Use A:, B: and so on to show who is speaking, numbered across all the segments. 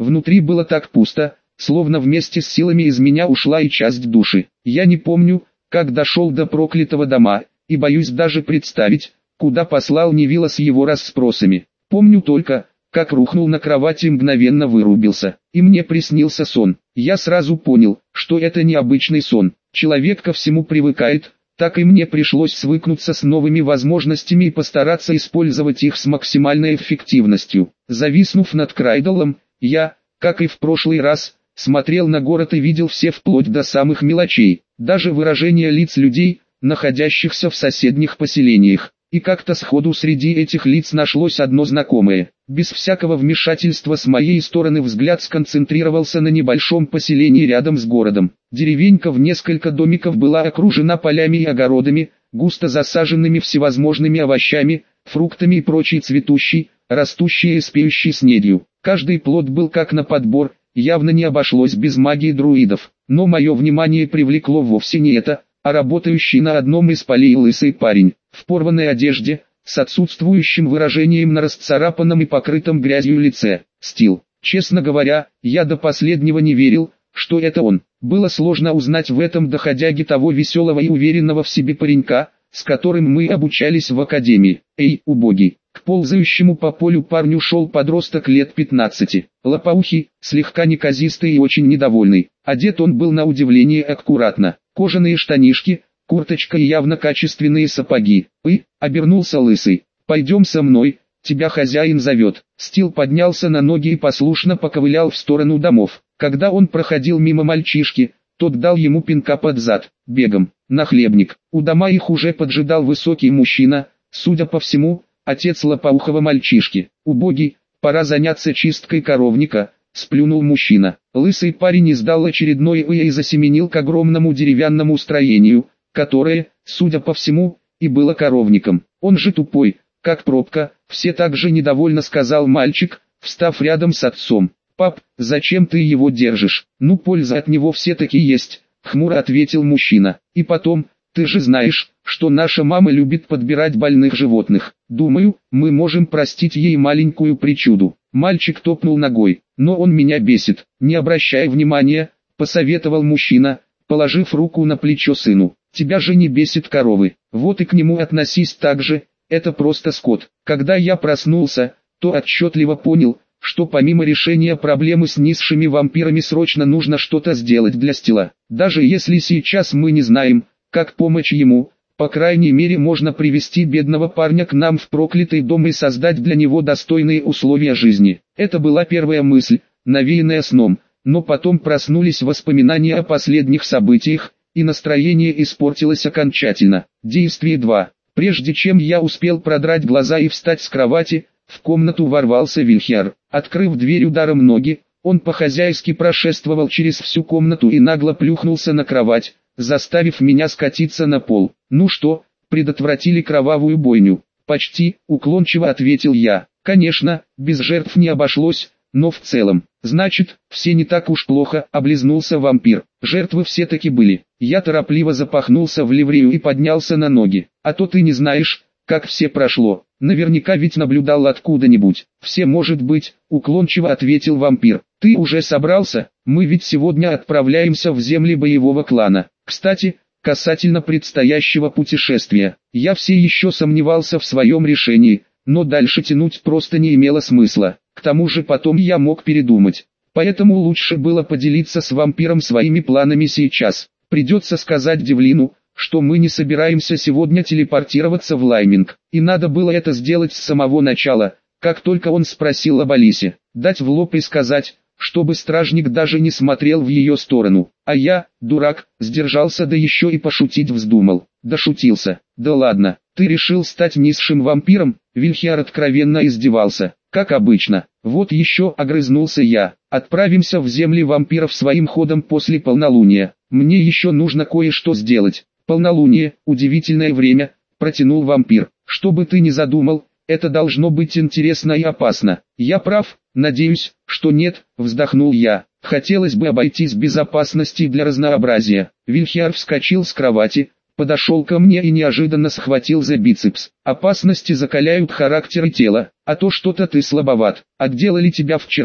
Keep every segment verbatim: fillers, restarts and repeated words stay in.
A: Внутри было так пусто, словно вместе с силами из меня ушла и часть души. Я не помню, как дошел до проклятого дома, и боюсь даже представить, куда послал Невилла с его расспросами. Помню только, как рухнул на кровати и мгновенно вырубился. И мне приснился сон. Я сразу понял, что это не обычный сон. Человек ко всему привыкает, так и мне пришлось свыкнуться с новыми возможностями и постараться использовать их с максимальной эффективностью. Зависнув над Крайдалом, я, как и в прошлый раз, смотрел на город и видел все вплоть до самых мелочей, даже выражения лиц людей, находящихся в соседних поселениях. И как-то сходу среди этих лиц нашлось одно знакомое. Без всякого вмешательства с моей стороны взгляд сконцентрировался на небольшом поселении рядом с городом. Деревенька в несколько домиков была окружена полями и огородами, густо засаженными всевозможными овощами, фруктами и прочей цветущей, растущей и спеющей снедью. Каждый плод был как на подбор, явно не обошлось без магии друидов. Но мое внимание привлекло вовсе не это, а работающий на одном из полей лысый парень, в порванной одежде, с отсутствующим выражением на расцарапанном и покрытом грязью лице. Стил. Честно говоря, я до последнего не верил, что это он. Было сложно узнать в этом доходяге того веселого и уверенного в себе паренька, с которым мы обучались в академии. Эй, убогий! К ползающему по полю парню шел подросток лет пятнадцати. Лопоухий, слегка неказистый и очень недовольный. Одет он был на удивление аккуратно. Кожаные штанишки, курточка и явно качественные сапоги. «И», — обернулся лысый, — «пойдем со мной, тебя хозяин зовет». Стил поднялся на ноги и послушно поковылял в сторону домов. Когда он проходил мимо мальчишки, тот дал ему пинка под зад. «Бегом, нахлебник». У дома их уже поджидал высокий мужчина, судя по всему, отец лопоухого мальчишки. «Убогий, пора заняться чисткой коровника», — сплюнул мужчина. Лысый парень издал очередной «ы» и засеменил к огромному деревянному строению, которое, судя по всему, и было коровником. «Он же тупой, как пробка», — все так же недовольно сказал мальчик, встав рядом с отцом. «Пап, зачем ты его держишь? Ну, польза от него все-таки есть», — хмуро ответил мужчина. «И потом, ты же знаешь, что наша мама любит подбирать больных животных. Думаю, мы можем простить ей маленькую причуду». Мальчик топнул ногой. «Но он меня бесит». «Не обращай внимания», — посоветовал мужчина, положив руку на плечо сыну. «Тебя же не бесит коровы. Вот и к нему относись так же, это просто скот». Когда я проснулся, то отчетливо понял, что помимо решения проблемы с низшими вампирами срочно нужно что-то сделать для Стила. Даже если сейчас мы не знаем, как помочь ему, по крайней мере можно привести бедного парня к нам в проклятый дом и создать для него достойные условия жизни. Это была первая мысль, навеянная сном, но потом проснулись воспоминания о последних событиях, и настроение испортилось окончательно. Действие два. Прежде чем я успел продрать глаза и встать с кровати, в комнату ворвался Вильхиар. Открыв дверь ударом ноги, он по-хозяйски прошествовал через всю комнату и нагло плюхнулся на кровать, заставив меня скатиться на пол. «Ну что, предотвратили кровавую бойню?» «Почти», — уклончиво ответил я. «Конечно, без жертв не обошлось, но в целом». «Значит, все не так уж плохо», — облизнулся вампир. «Жертвы все-таки были». Я торопливо запахнулся в ливрею и поднялся на ноги. «А то ты не знаешь, как все прошло. Наверняка ведь наблюдал откуда-нибудь». «Все может быть», — уклончиво ответил вампир. «Ты уже собрался? Мы ведь сегодня отправляемся в земли боевого клана. Кстати, касательно предстоящего путешествия, я все еще сомневался в своем решении, но дальше тянуть просто не имело смысла. К тому же потом я мог передумать. Поэтому лучше было поделиться с вампиром своими планами сейчас. Придется сказать Девлину, что мы не собираемся сегодня телепортироваться в Лайминг. И надо было это сделать с самого начала, как только он спросил об Алисе. Дать в лоб и сказать, чтобы стражник даже не смотрел в ее сторону. А я, дурак, сдержался, да еще и пошутить вздумал. Дошутился. Да ладно, ты решил стать низшим вампиром? Вильхиар откровенно издевался. Как обычно. Вот еще, огрызнулся я. Отправимся в земли вампиров своим ходом после полнолуния. Мне еще нужно кое-что сделать. Полнолуние, удивительное время, протянул вампир. Что бы ты ни задумал, это должно быть интересно и опасно. Я прав? Надеюсь, что нет, вздохнул я. Хотелось бы обойтись без опасности для разнообразия. Вильхиар вскочил с кровати, подошел ко мне и неожиданно схватил за бицепс. Опасности закаляют характер и тело, а то что-то ты слабоват. Отделали тебя вчера,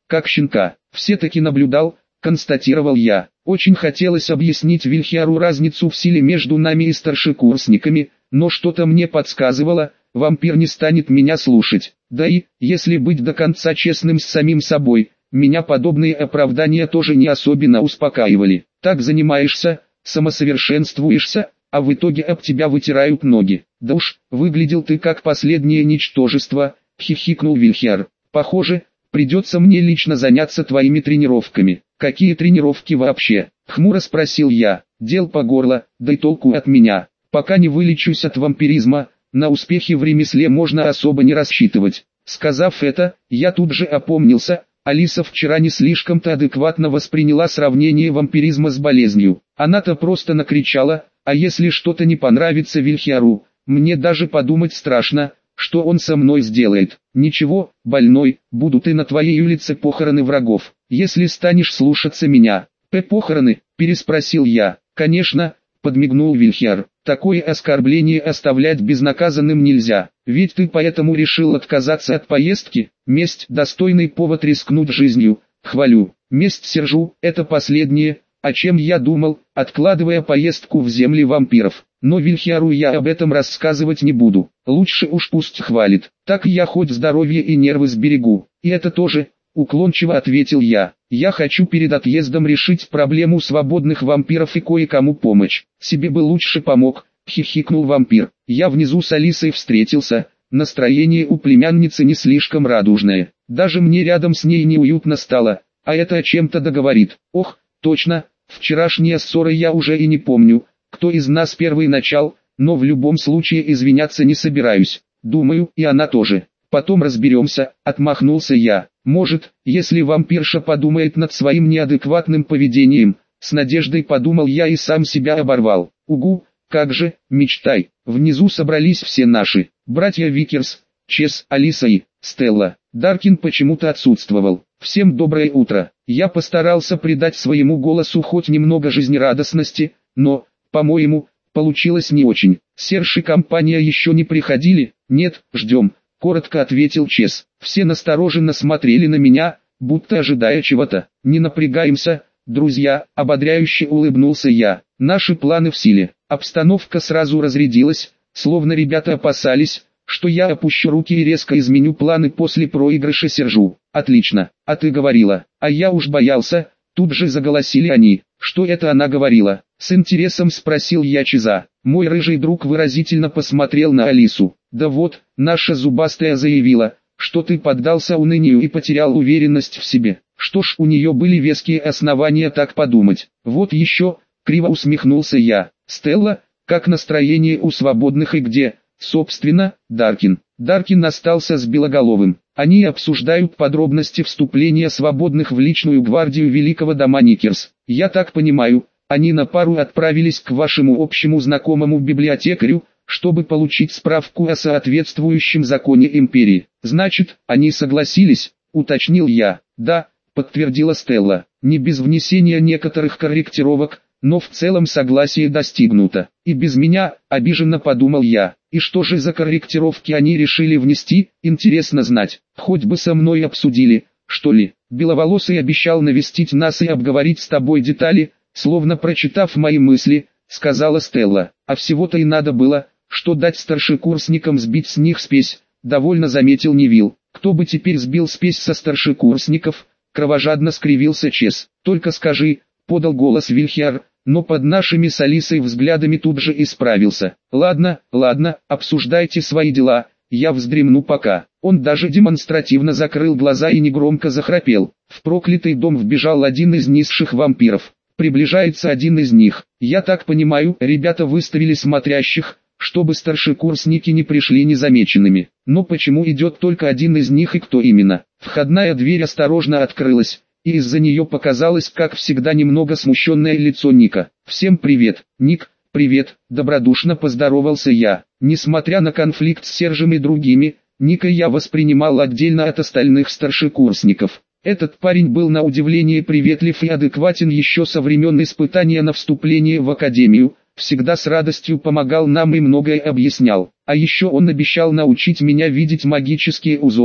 A: как щенка. Все-таки наблюдал, констатировал я. Очень хотелось объяснить Вильхиару разницу в силе между нами и старшекурсниками, но что-то мне подсказывало, вампир не станет меня слушать. Да и, если быть до конца честным с самим собой, меня подобные оправдания тоже не особенно успокаивали. Так занимаешься, самосовершенствуешься, а в итоге об тебя вытирают ноги. Да уж, выглядел ты как последнее ничтожество, хихикнул Вильхиар. Похоже, придется мне лично заняться твоими тренировками. Какие тренировки вообще? Хмуро спросил я. Дел по горло, да и толку от меня. Пока не вылечусь от вампиризма, на успехи в ремесле можно особо не рассчитывать. Сказав это, я тут же опомнился. Алиса вчера не слишком-то адекватно восприняла сравнение вампиризма с болезнью. Она-то просто накричала, а если что-то не понравится Вильхиару, мне даже подумать страшно, что он со мной сделает. Ничего, больной, будут и на твоей улице похороны врагов, если станешь слушаться меня. П. Похороны, переспросил я. Конечно, подмигнул Вильхиар. Такое оскорбление оставлять безнаказанным нельзя, ведь ты поэтому решил отказаться от поездки. Месть – достойный повод рискнуть жизнью, хвалю. Месть Сержу – это последнее, о чем я думал, откладывая поездку в земли вампиров. Но Вильхиару я об этом рассказывать не буду, лучше уж пусть хвалит, так я хоть здоровье и нервы сберегу. И это тоже, уклончиво ответил я. Я хочу перед отъездом решить проблему свободных вампиров и кое-кому помочь. Себе бы лучше помог, хихикнул вампир. Я внизу с Алисой встретился, настроение у племянницы не слишком радужное. Даже мне рядом с ней неуютно стало, а это о чем-то договорит. Ох, точно, вчерашняя ссора я уже и не помню, кто из нас первый начал, но в любом случае извиняться не собираюсь. Думаю, и она тоже. Потом разберемся, отмахнулся я. Может, если вампирша подумает над своим неадекватным поведением, с надеждой подумал я и сам себя оборвал. Угу, как же, мечтай. Внизу собрались все наши, братья Викерс, Чес, Алиса и Стелла. Даркин почему-то отсутствовал. Всем доброе утро. Я постарался придать своему голосу хоть немного жизнерадостности, но, по-моему, получилось не очень. Серж и компания еще не приходили? Нет, ждем. Коротко ответил Чес. Все настороженно смотрели на меня, будто ожидая чего-то. Не напрягаемся, друзья, ободряюще улыбнулся я. Наши планы в силе. Обстановка сразу разрядилась, словно ребята опасались, что я опущу руки и резко изменю планы после проигрыша Сержу. Отлично, а ты говорила, а я уж боялся, тут же заголосили они. Что это она говорила? С интересом спросил я Чеза. Мой рыжий друг выразительно посмотрел на Алису. Да вот, наша зубастая заявила, что ты поддался унынию и потерял уверенность в себе. Что ж, у нее были веские основания так подумать. Вот еще, криво усмехнулся я. Стелла, как настроение у свободных и где, собственно, Даркин? Даркин остался с Белоголовым. Они обсуждают подробности вступления свободных в личную гвардию великого дома Никерс. Я так понимаю, они на пару отправились к вашему общему знакомому библиотекарю, чтобы получить справку о соответствующем законе империи. Значит, они согласились, уточнил я. Да, подтвердила Стелла. Не без внесения некоторых корректировок, но в целом согласие достигнуто. И без меня, обиженно подумал я. И что же за корректировки они решили внести, интересно знать. Хоть бы со мной обсудили, что ли. Беловолосый обещал навестить нас и обговорить с тобой детали, словно прочитав мои мысли, сказала Стелла. А всего-то и надо было, что дать старшекурсникам сбить с них спесь, довольно заметил Невилл. Кто бы теперь сбил спесь со старшекурсников? Кровожадно скривился Чес. Только скажи, подал голос Вильхиар, но под нашими с Алисой взглядами тут же исправился. Ладно, ладно, обсуждайте свои дела, я вздремну пока. Он даже демонстративно закрыл глаза и негромко захрапел. В проклятый дом вбежал один из низших вампиров. Приближается один из них. Я так понимаю, ребята выставили смотрящих, чтобы старшекурсники не пришли незамеченными. Но почему идет только один из них и кто именно? Входная дверь осторожно открылась, и из-за нее показалось, как всегда, немного смущенное лицо Ника. «Всем привет, Ник, привет», — добродушно поздоровался я. Несмотря на конфликт с Сержем и другими, Ника я воспринимал отдельно от остальных старшекурсников. Этот парень был на удивление приветлив и адекватен еще со времен испытания на вступление в академию, всегда с радостью помогал нам и многое объяснял. А еще он обещал научить меня видеть магические узоры,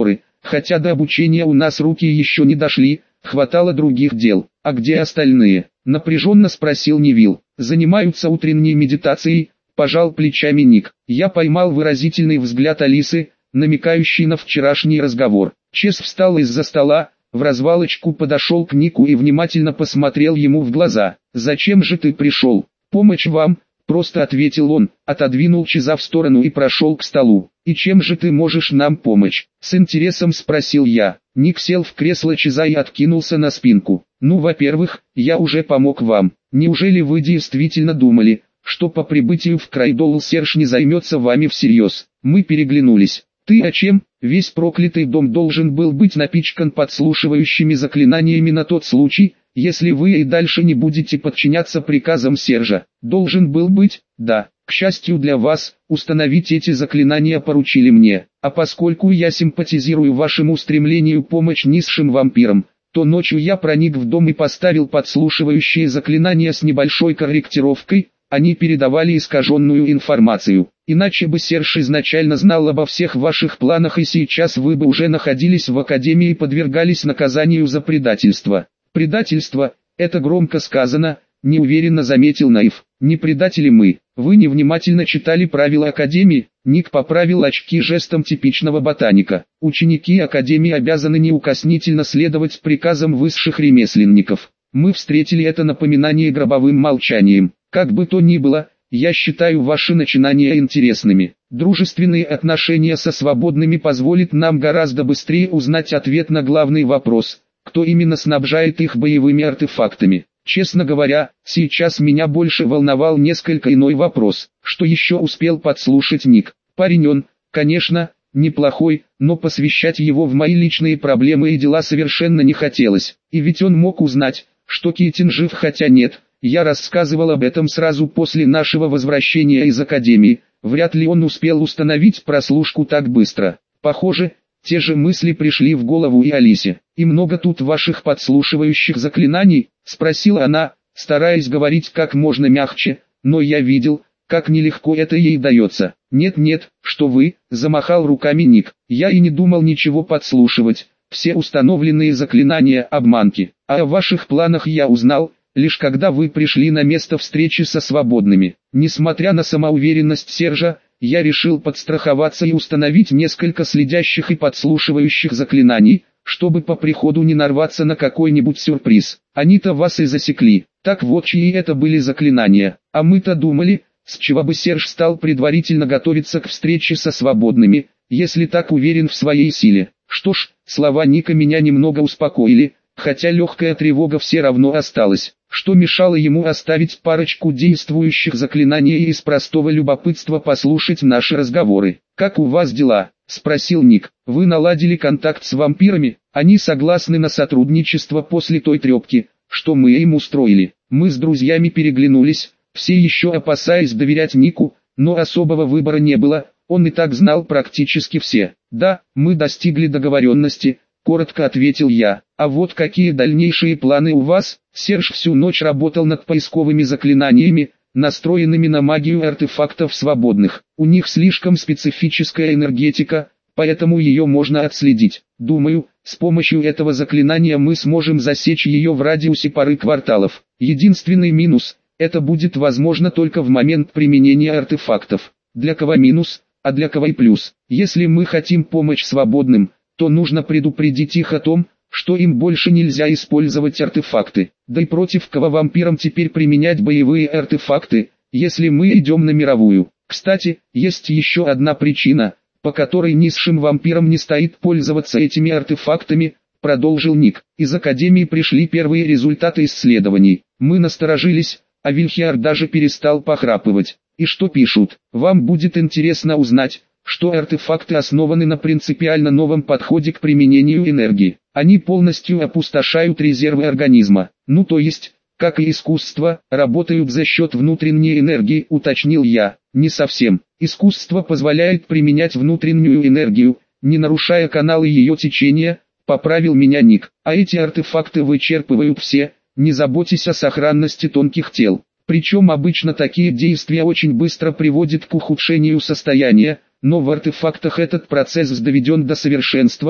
A: хотя до обучения у нас руки еще не дошли, хватало других дел. А где остальные? Напряженно спросил Невилл. Занимаются утренней медитацией, пожал плечами Ник. Я поймал выразительный взгляд Алисы, намекающий на вчерашний разговор. Чес встал из-за стола, в развалочку подошел к Нику и внимательно посмотрел ему в глаза. «Зачем же ты пришел? Помощь вам», — просто ответил он, отодвинул Чеза в сторону и прошел к столу. «И чем же ты можешь нам помочь?» — с интересом спросил я. Ник сел в кресло Чеза и откинулся на спинку. «Ну, во-первых, я уже помог вам. Неужели вы действительно думали, что по прибытию в Крайдоул Серж не займется вами всерьез?» Мы переглянулись. «Ты о чем? Весь проклятый дом должен был быть напичкан подслушивающими заклинаниями на тот случай, если вы и дальше не будете подчиняться приказам Сержа. Должен был быть, да. К счастью для вас, установить эти заклинания поручили мне. А поскольку я симпатизирую вашему стремлению помочь низшим вампирам, то ночью я проник в дом и поставил подслушивающие заклинания с небольшой корректировкой. Они передавали искаженную информацию. Иначе бы Серж изначально знал обо всех ваших планах, и сейчас вы бы уже находились в Академии и подвергались наказанию за предательство». «Предательство, это громко сказано», — неуверенно заметил Наив. «Не предатели мы. Вы невнимательно читали правила Академии». Ник поправил очки жестом типичного ботаника. «Ученики Академии обязаны неукоснительно следовать приказам высших ремесленников. Мы встретили это напоминание гробовым молчанием. Как бы то ни было, я считаю ваши начинания интересными. Дружественные отношения со свободными позволят нам гораздо быстрее узнать ответ на главный вопрос, кто именно снабжает их боевыми артефактами. Честно говоря, сейчас меня больше волновал несколько иной вопрос, что еще успел подслушать Ник. Парень он, конечно, неплохой, но посвящать его в мои личные проблемы и дела совершенно не хотелось. И ведь он мог узнать, что Китин жив, хотя нет. Я рассказывал об этом сразу после нашего возвращения из Академии. Вряд ли он успел установить прослушку так быстро. Похоже, те же мысли пришли в голову и Алисе. «И много тут ваших подслушивающих заклинаний?» — спросила она, стараясь говорить как можно мягче, но я видел, как нелегко это ей дается. «Нет-нет, что вы», — замахал руками Ник. «Я и не думал ничего подслушивать. Все установленные заклинания — обманки. А о ваших планах я узнал, лишь когда вы пришли на место встречи со свободными». Несмотря на самоуверенность Сержа, я решил подстраховаться и установить несколько следящих и подслушивающих заклинаний, чтобы по приходу не нарваться на какой-нибудь сюрприз. Они-то вас и засекли. Так вот, чьи это были заклинания. А мы-то думали, с чего бы Серж стал предварительно готовиться к встрече со свободными, если так уверен в своей силе. Что ж, слова Ника меня немного успокоили, хотя легкая тревога все равно осталась. Что мешало ему оставить парочку действующих заклинаний и из простого любопытства послушать наши разговоры? «Как у вас дела?» — спросил Ник. «Вы наладили контакт с вампирами? Они согласны на сотрудничество после той трепки, что мы им устроили?» Мы с друзьями переглянулись, все еще опасаясь доверять Нику, но особого выбора не было, он и так знал практически все. «Да, мы достигли договоренности», — коротко ответил я. «А вот какие дальнейшие планы у вас?» Серж всю ночь работал над поисковыми заклинаниями, настроенными на магию артефактов свободных. У них слишком специфическая энергетика, поэтому ее можно отследить. Думаю, с помощью этого заклинания мы сможем засечь ее в радиусе пары кварталов. Единственный минус — это будет возможно только в момент применения артефактов. Для кого минус, а для кого и плюс. Если мы хотим помочь свободным, то нужно предупредить их о том, что им больше нельзя использовать артефакты. Да и против кого вампирам теперь применять боевые артефакты, если мы идем на мировую. Кстати, есть еще одна причина, по которой низшим вампирам не стоит пользоваться этими артефактами, продолжил Ник. Из Академии пришли первые результаты исследований. Мы насторожились, а Вильхиар даже перестал похрапывать. И что пишут? Вам будет интересно узнать, что артефакты основаны на принципиально новом подходе к применению энергии. Они полностью опустошают резервы организма. Ну то есть, как и искусство, работают за счет внутренней энергии, уточнил я. Не совсем. Искусство позволяет применять внутреннюю энергию, не нарушая каналы ее течения, поправил меня Ник. А эти артефакты вычерпывают все, не заботьтесь о сохранности тонких тел. Причем обычно такие действия очень быстро приводят к ухудшению состояния, но в артефактах этот процесс доведен до совершенства,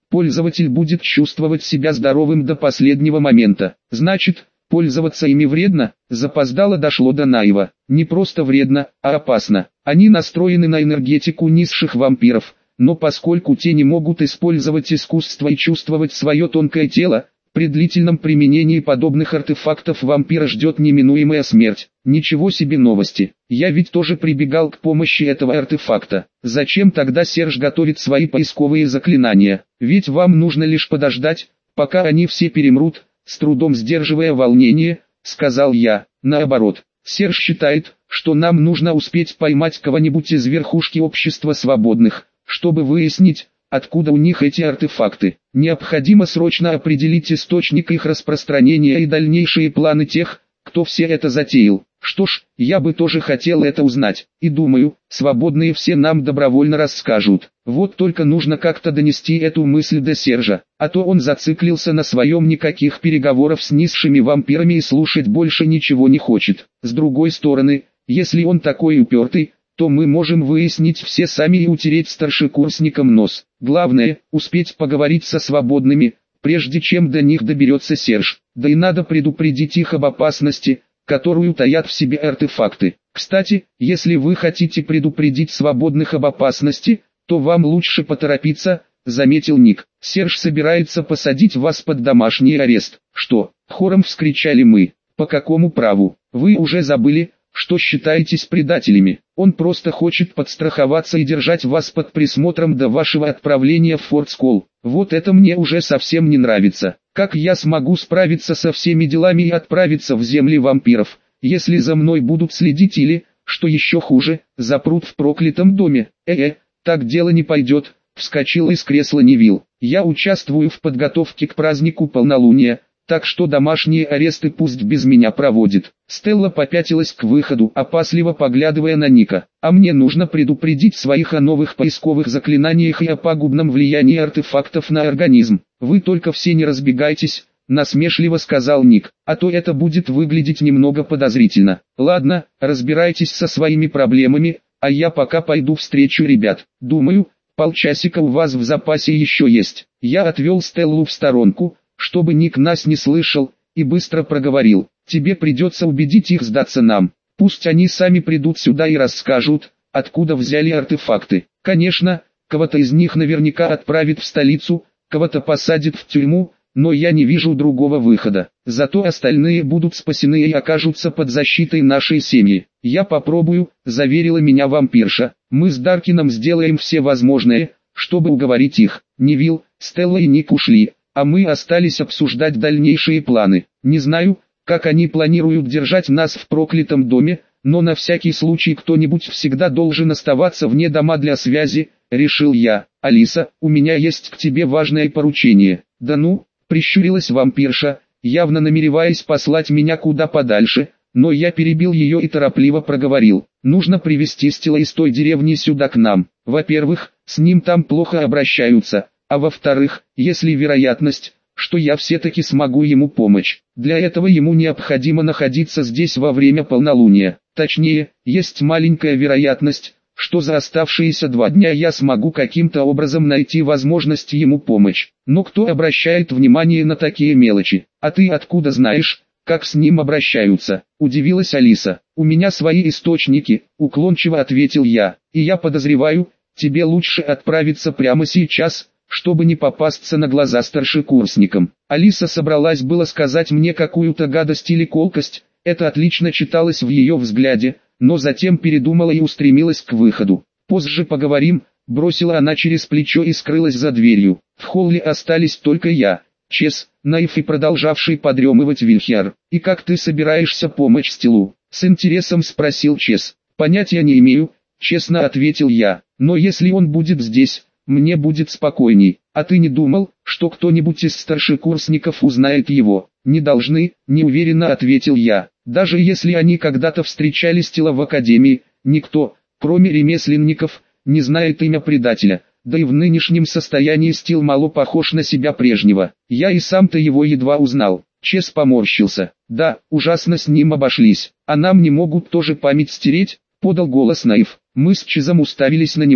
A: пользователь будет чувствовать себя здоровым до последнего момента. Значит, пользоваться ими вредно? Запоздало дошло до Наева. Не просто вредно, а опасно. Они настроены на энергетику низших вампиров, но поскольку те не могут использовать искусство и чувствовать свое тонкое тело, при длительном применении подобных артефактов вампира ждет неминуемая смерть. Ничего себе новости. Я ведь тоже прибегал к помощи этого артефакта. Зачем тогда Серж готовит свои поисковые заклинания? Ведь вам нужно лишь подождать, пока они все перемрут, с трудом сдерживая волнение, сказал я. Наоборот, Серж считает, что нам нужно успеть поймать кого-нибудь из верхушки общества свободных, чтобы выяснить, откуда у них эти артефакты. Необходимо срочно определить источник их распространения и дальнейшие планы тех, кто все это затеял. Что ж, я бы тоже хотел это узнать, и думаю, свободные все нам добровольно расскажут. Вот только нужно как-то донести эту мысль до Сержа, а то он зациклился на своем, никаких переговоров с низшими вампирами и слушать больше ничего не хочет. С другой стороны, если он такой упертый, то мы можем выяснить все сами и утереть старшекурсникам нос. Главное, успеть поговорить со свободными, прежде чем до них доберется Серж. Да и надо предупредить их об опасности, которую таят в себе артефакты. Кстати, если вы хотите предупредить свободных об опасности, то вам лучше поторопиться, заметил Ник. Серж собирается посадить вас под домашний арест. Что? Хором вскричали мы. По какому праву? Вы уже забыли, что считаетесь предателями? Он просто хочет подстраховаться и держать вас под присмотром до вашего отправления в Форт Скол. Вот это мне уже совсем не нравится. Как я смогу справиться со всеми делами и отправиться в земли вампиров, если за мной будут следить или, что еще хуже, запрут в проклятом доме? Э-э, так дело не пойдет, вскочил из кресла Невилл. Я участвую в подготовке к празднику полнолуния, так что домашние аресты пусть без меня проводит. Стелла попятилась к выходу, опасливо поглядывая на Ника. А мне нужно предупредить своих о новых поисковых заклинаниях и о пагубном влиянии артефактов на организм. Вы только все не разбегайтесь, насмешливо сказал Ник, а то это будет выглядеть немного подозрительно. Ладно, разбирайтесь со своими проблемами, а я пока пойду встречу ребят. Думаю, полчасика у вас в запасе еще есть. Я отвел Стеллу в сторонку, чтобы Ник нас не слышал, и быстро проговорил. Тебе придется убедить их сдаться нам. Пусть они сами придут сюда и расскажут, откуда взяли артефакты. Конечно, кого-то из них наверняка отправят в столицу, кого-то посадят в тюрьму, но я не вижу другого выхода. Зато остальные будут спасены и окажутся под защитой нашей семьи. Я попробую, заверила меня вампирша. Мы с Даркином сделаем все возможное, чтобы уговорить их. Невилл, Стелла и Ник ушли, а мы остались обсуждать дальнейшие планы. Не знаю, как они планируют держать нас в проклятом доме, но на всякий случай кто-нибудь всегда должен оставаться вне дома для связи, решил я. Алиса, у меня есть к тебе важное поручение. Да ну, прищурилась вампирша, явно намереваясь послать меня куда подальше, но я перебил ее и торопливо проговорил. Нужно привезти Стила из той деревни сюда к нам. Во-первых, с ним там плохо обращаются. А во-вторых, есть ли вероятность, что я все-таки смогу ему помочь. Для этого ему необходимо находиться здесь во время полнолуния. Точнее, есть маленькая вероятность, что за оставшиеся два дня я смогу каким-то образом найти возможность ему помочь. Но кто обращает внимание на такие мелочи? А ты откуда знаешь, как с ним обращаются? Удивилась Алиса. У меня свои источники, уклончиво ответил я. И я подозреваю, тебе лучше отправиться прямо сейчас, чтобы не попасться на глаза старшекурсникам. Алиса собралась было сказать мне какую-то гадость или колкость, это отлично читалось в ее взгляде, но затем передумала и устремилась к выходу. Позже поговорим, бросила она через плечо и скрылась за дверью. В холле остались только я, Чес, Наив и продолжавший подремывать Вильхиар. И как ты собираешься помочь Стилу? С интересом спросил Чес. Понятия не имею, честно ответил я, но если он будет здесь, мне будет спокойней. А ты не думал, что кто-нибудь из старшекурсников узнает его? Не должны, неуверенно ответил я. Даже если они когда-то встречали Стила в академии, никто, кроме ремесленников, не знает имя предателя. Да и в нынешнем состоянии Стил мало похож на себя прежнего. Я и сам-то его едва узнал. Чес поморщился. Да, ужасно с ним обошлись. А нам не могут тоже память стереть? Подал голос Наив. Мы с Чезом уставились на него.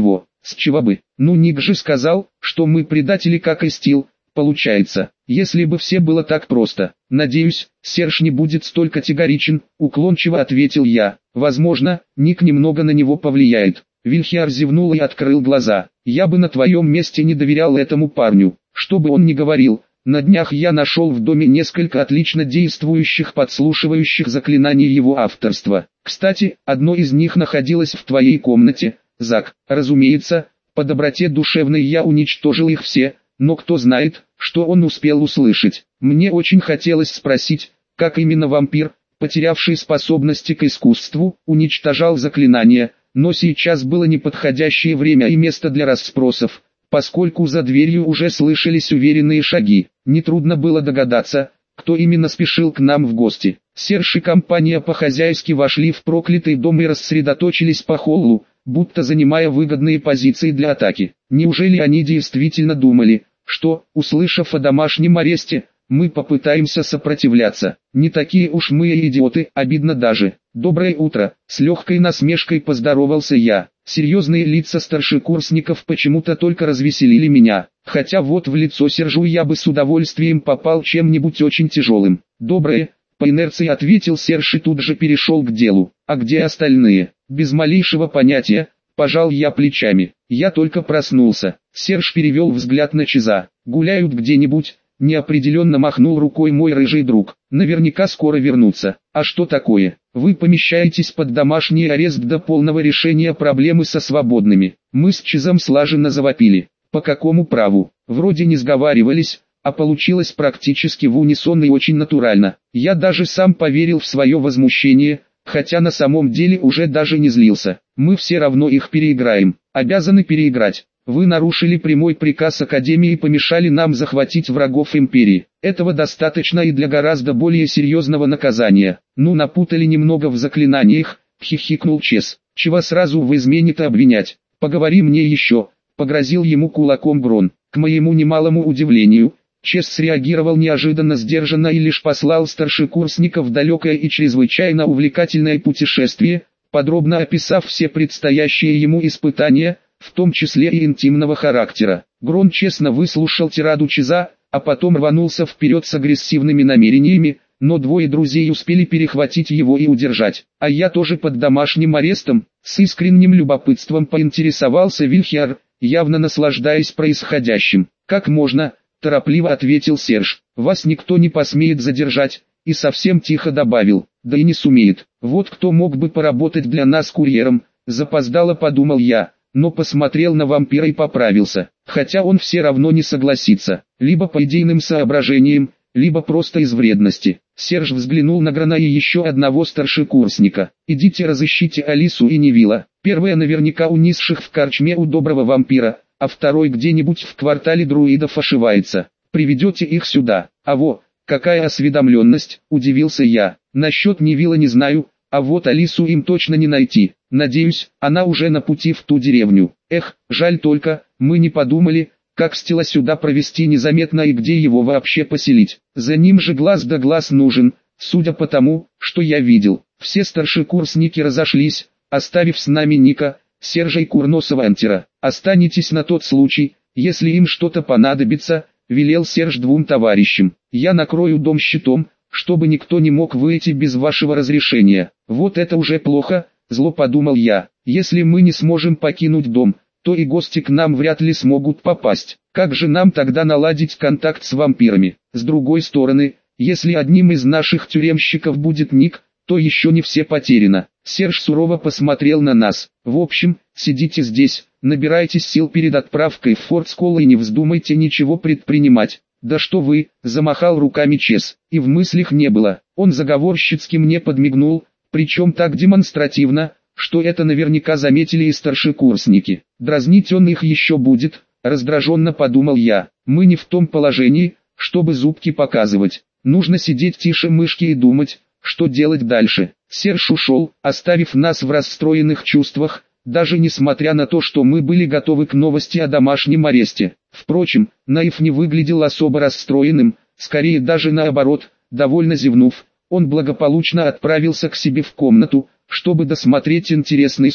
A: С чего бы? Ну Ник же сказал, что мы предатели, как и Стил. Получается, если бы все было так просто. Надеюсь, Серж не будет столь категоричен, уклончиво ответил я. Возможно, Ник немного на него повлияет. Вильхиар зевнул и открыл глаза. Я бы на твоем месте не доверял этому парню. Что бы он ни говорил, на днях я нашел в доме несколько отлично действующих подслушивающих заклинаний его авторства. Кстати, одно из них находилось в твоей комнате, Зак. Разумеется, по доброте душевной я уничтожил их все, но кто знает, что он успел услышать. Мне очень хотелось спросить, как именно вампир, потерявший способности к искусству, уничтожал заклинания, но сейчас было неподходящее время и место для расспросов, поскольку за дверью уже слышались уверенные шаги. Нетрудно было догадаться, кто именно спешил к нам в гости. Серж и компания по-хозяйски вошли в проклятый дом и рассредоточились по холлу, будто занимая выгодные позиции для атаки. Неужели они действительно думали, что, услышав о домашнем аресте, мы попытаемся сопротивляться? Не такие уж мы и идиоты, обидно даже. «Доброе утро», — с легкой насмешкой поздоровался я. Серьезные лица старшекурсников почему-то только развеселили меня, хотя вот в лицо Сержу я бы с удовольствием попал чем-нибудь очень тяжелым. «Доброе», — по инерции ответил Серж и тут же перешел к делу. «А где остальные?» Без малейшего понятия, пожал я плечами. Я только проснулся. Серж перевел взгляд на Чеза. «Гуляют где-нибудь», — неопределенно махнул рукой мой рыжий друг. «Наверняка скоро вернутся». «А что такое? Вы помещаетесь под домашний арест до полного решения проблемы со свободными». Мы с Чезом слаженно завопили. «По какому праву?» Вроде не сговаривались, а получилось практически в унисон и очень натурально. Я даже сам поверил в свое возмущение, хотя на самом деле уже даже не злился. Мы все равно их переиграем, обязаны переиграть. Вы нарушили прямой приказ Академии и помешали нам захватить врагов Империи. Этого достаточно и для гораздо более серьезного наказания. Ну напутали немного в заклинаниях, хихикнул Чез. Чего сразу в измене-то обвинять? Поговори мне еще, погрозил ему кулаком Грон. К моему немалому удивлению, Чез среагировал неожиданно сдержанно и лишь послал старшекурсника в далекое и чрезвычайно увлекательное путешествие, подробно описав все предстоящие ему испытания, в том числе и интимного характера. Грон честно выслушал тираду Чеза, а потом рванулся вперед с агрессивными намерениями, но двое друзей успели перехватить его и удержать. А я тоже под домашним арестом, с искренним любопытством поинтересовался Вильхиар, явно наслаждаясь происходящим. «Как можно?» – торопливо ответил Серж. «Вас никто не посмеет задержать», и совсем тихо добавил. «Да и не сумеет. Вот кто мог бы поработать для нас курьером?» Запоздало подумал я, но посмотрел на вампира и поправился. Хотя он все равно не согласится. Либо по идейным соображениям, либо просто из вредности. Серж взглянул на Грона и еще одного старшекурсника. «Идите разыщите Алису и Невилла. Первая наверняка у низших в корчме у доброго вампира, а второй где-нибудь в квартале друидов ошивается. Приведете их сюда». «А во, какая осведомленность», — удивился я. «Насчет Невилла не знаю, а вот Алису им точно не найти. Надеюсь, она уже на пути в ту деревню. Эх, жаль только, мы не подумали, как Стила сюда провести незаметно и где его вообще поселить. За ним же глаз да глаз нужен, судя по тому, что я видел». Все старшекурсники разошлись, оставив с нами Ника, Сержа и Курносова Антера. «Останетесь на тот случай, если им что-то понадобится», — велел Серж двум товарищам. «Я накрою дом щитом, чтобы никто не мог выйти без вашего разрешения». «Вот это уже плохо», — зло подумал я. «Если мы не сможем покинуть дом, то и гости к нам вряд ли смогут попасть. Как же нам тогда наладить контакт с вампирами? С другой стороны, если одним из наших тюремщиков будет Ник, то еще не все потеряно». Серж сурово посмотрел на нас. «В общем, сидите здесь, набирайтесь сил перед отправкой в Форт Скола и не вздумайте ничего предпринимать». «Да что вы», — замахал руками Чез, и в мыслях не было. Он заговорщицки мне подмигнул, причем так демонстративно, что это наверняка заметили и старшекурсники. Дразнить он их еще будет, раздраженно подумал я. Мы не в том положении, чтобы зубки показывать. Нужно сидеть тише мышки и думать, что делать дальше. Серж ушел, оставив нас в расстроенных чувствах, даже несмотря на то, что мы были готовы к новости о домашнем аресте. Впрочем, Наив не выглядел особо расстроенным, скорее даже наоборот, довольно зевнув, он благополучно отправился к себе в комнату, чтобы досмотреть интересный сон.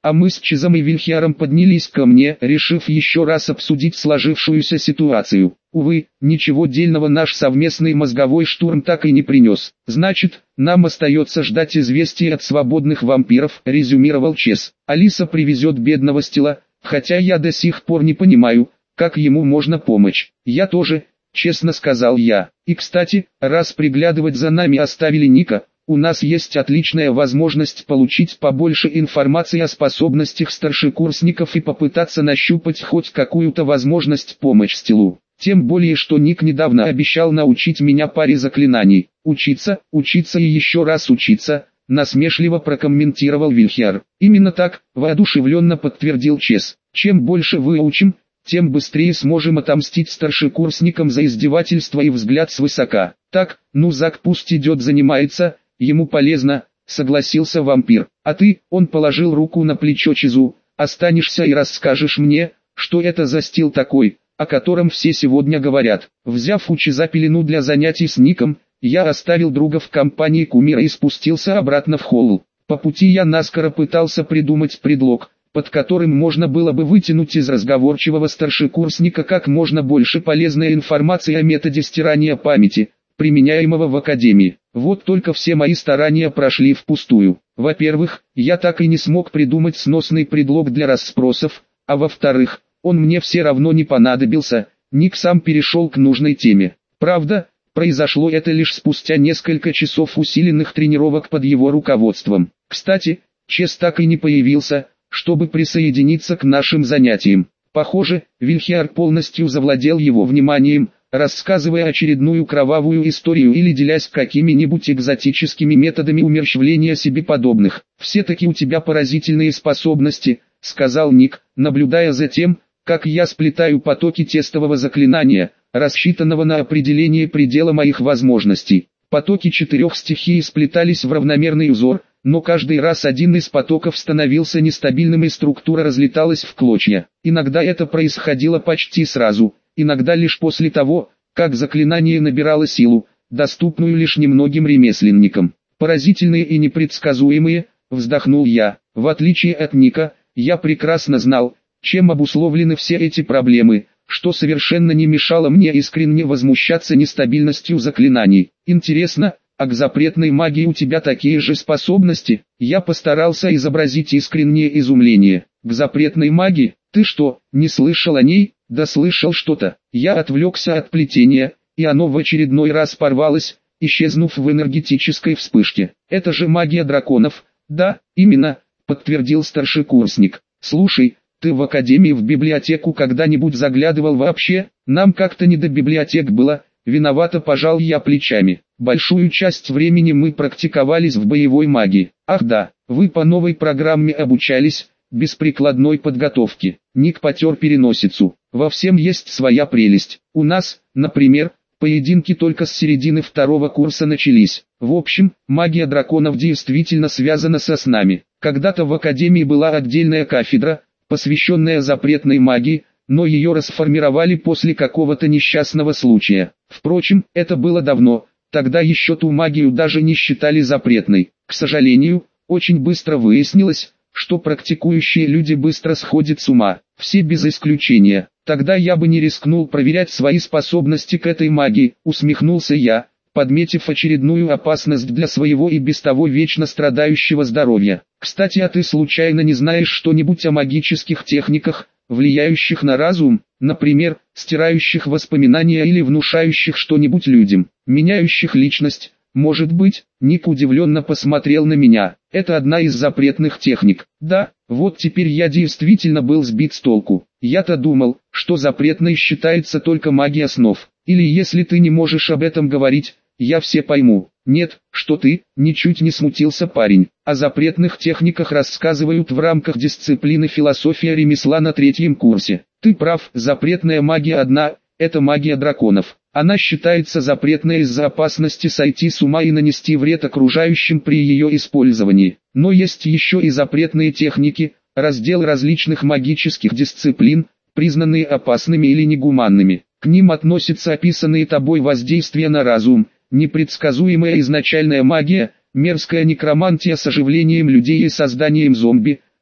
A: а мы с Чизом и Вильхиаром поднялись ко мне, решив еще раз обсудить сложившуюся ситуацию. Увы, ничего дельного наш совместный мозговой штурм так и не принес. Значит, нам остается ждать известий от свободных вампиров, резюмировал Чез. Алиса привезет бедного Стила, хотя я до сих пор не понимаю, как ему можно помочь. Я тоже, честно сказал я. И кстати, раз приглядывать за нами оставили Ника, у нас есть отличная возможность получить побольше информации о способностях старшекурсников и попытаться нащупать хоть какую-то возможность помочь Стилу. Тем более, что Ник недавно обещал научить меня паре заклинаний. Учиться, учиться и еще раз учиться, насмешливо прокомментировал Вильхиар. Именно так, воодушевленно подтвердил Чез. Чем больше выучим, тем быстрее сможем отомстить старшекурсникам за издевательство и взгляд свысока. Так, ну Зак пусть идет занимается, ему полезно, согласился вампир. А ты, он положил руку на плечо Чезу, останешься и расскажешь мне, что это за стил такой, о котором все сегодня говорят. Взяв у Чеза пелену для занятий с Ником, я оставил друга в компании кумира и спустился обратно в холл. По пути я наскоро пытался придумать предлог, под которым можно было бы вытянуть из разговорчивого старшекурсника как можно больше полезной информации о методе стирания памяти, применяемого в академии. Вот только все мои старания прошли впустую. Во-первых, я так и не смог придумать сносный предлог для расспросов, а во-вторых, он мне все равно не понадобился, Ник сам перешел к нужной теме. Правда, произошло это лишь спустя несколько часов усиленных тренировок под его руководством. Кстати, Чез так и не появился, чтобы присоединиться к нашим занятиям. Похоже, Вильхиар полностью завладел его вниманием, рассказывая очередную кровавую историю или делясь какими-нибудь экзотическими методами умерщвления себе подобных. «Все-таки у тебя поразительные способности», — сказал Ник, наблюдая за тем, как я сплетаю потоки тестового заклинания, рассчитанного на определение предела моих возможностей. Потоки четырех стихий сплетались в равномерный узор, но каждый раз один из потоков становился нестабильным и структура разлеталась в клочья. Иногда это происходило почти сразу, иногда лишь после того, как заклинание набирало силу, доступную лишь немногим ремесленникам. Поразительные и непредсказуемые, вздохнул я. В отличие от Ника, я прекрасно знал, чем обусловлены все эти проблемы, что совершенно не мешало мне искренне возмущаться нестабильностью заклинаний. Интересно, а к запретной магии у тебя такие же способности? Я постарался изобразить искреннее изумление. К запретной магии? Ты что, не слышал о ней? Да слышал что-то. Я отвлекся от плетения, и оно в очередной раз порвалось, исчезнув в энергетической вспышке. Это же магия драконов. Да, именно, подтвердил старшекурсник. Слушай, ты в академии в библиотеку когда-нибудь заглядывал вообще? Нам как-то не до библиотек было, виновато пожал я плечами. Большую часть времени мы практиковались в боевой магии. Ах да, вы по новой программе обучались, без прикладной подготовки. Ник потер переносицу. Во всем есть своя прелесть. У нас, например, поединки только с середины второго курса начались. В общем, магия драконов действительно связана со снами. Когда-то в академии была отдельная кафедра, посвященная запретной магии, но ее расформировали после какого-то несчастного случая. Впрочем, это было давно, тогда еще ту магию даже не считали запретной. К сожалению, очень быстро выяснилось, что практикующие люди быстро сходят с ума, все без исключения. Тогда я бы не рискнул проверять свои способности к этой магии, усмехнулся я, подметив очередную опасность для своего и без того вечно страдающего здоровья. Кстати, а ты случайно не знаешь что-нибудь о магических техниках, влияющих на разум, например, стирающих воспоминания или внушающих что-нибудь людям, меняющих личность? Может быть? Ник удивленно посмотрел на меня. Это одна из запретных техник. Да, вот теперь я действительно был сбит с толку. Я-то думал, что запретной считается только магия снов. Или если ты не можешь об этом говорить, я все пойму. Нет, что ты, ничуть не смутился парень. О запретных техниках рассказывают в рамках дисциплины философия ремесла на третьем курсе. Ты прав, запретная магия одна, это магия драконов. Она считается запретной из-за опасности сойти с ума и нанести вред окружающим при ее использовании. Но есть еще и запретные техники, раздел различных магических дисциплин, признанные опасными или негуманными. К ним относятся описанные тобой воздействия на разум, непредсказуемая изначальная магия, мерзкая некромантия с оживлением людей и созданием зомби,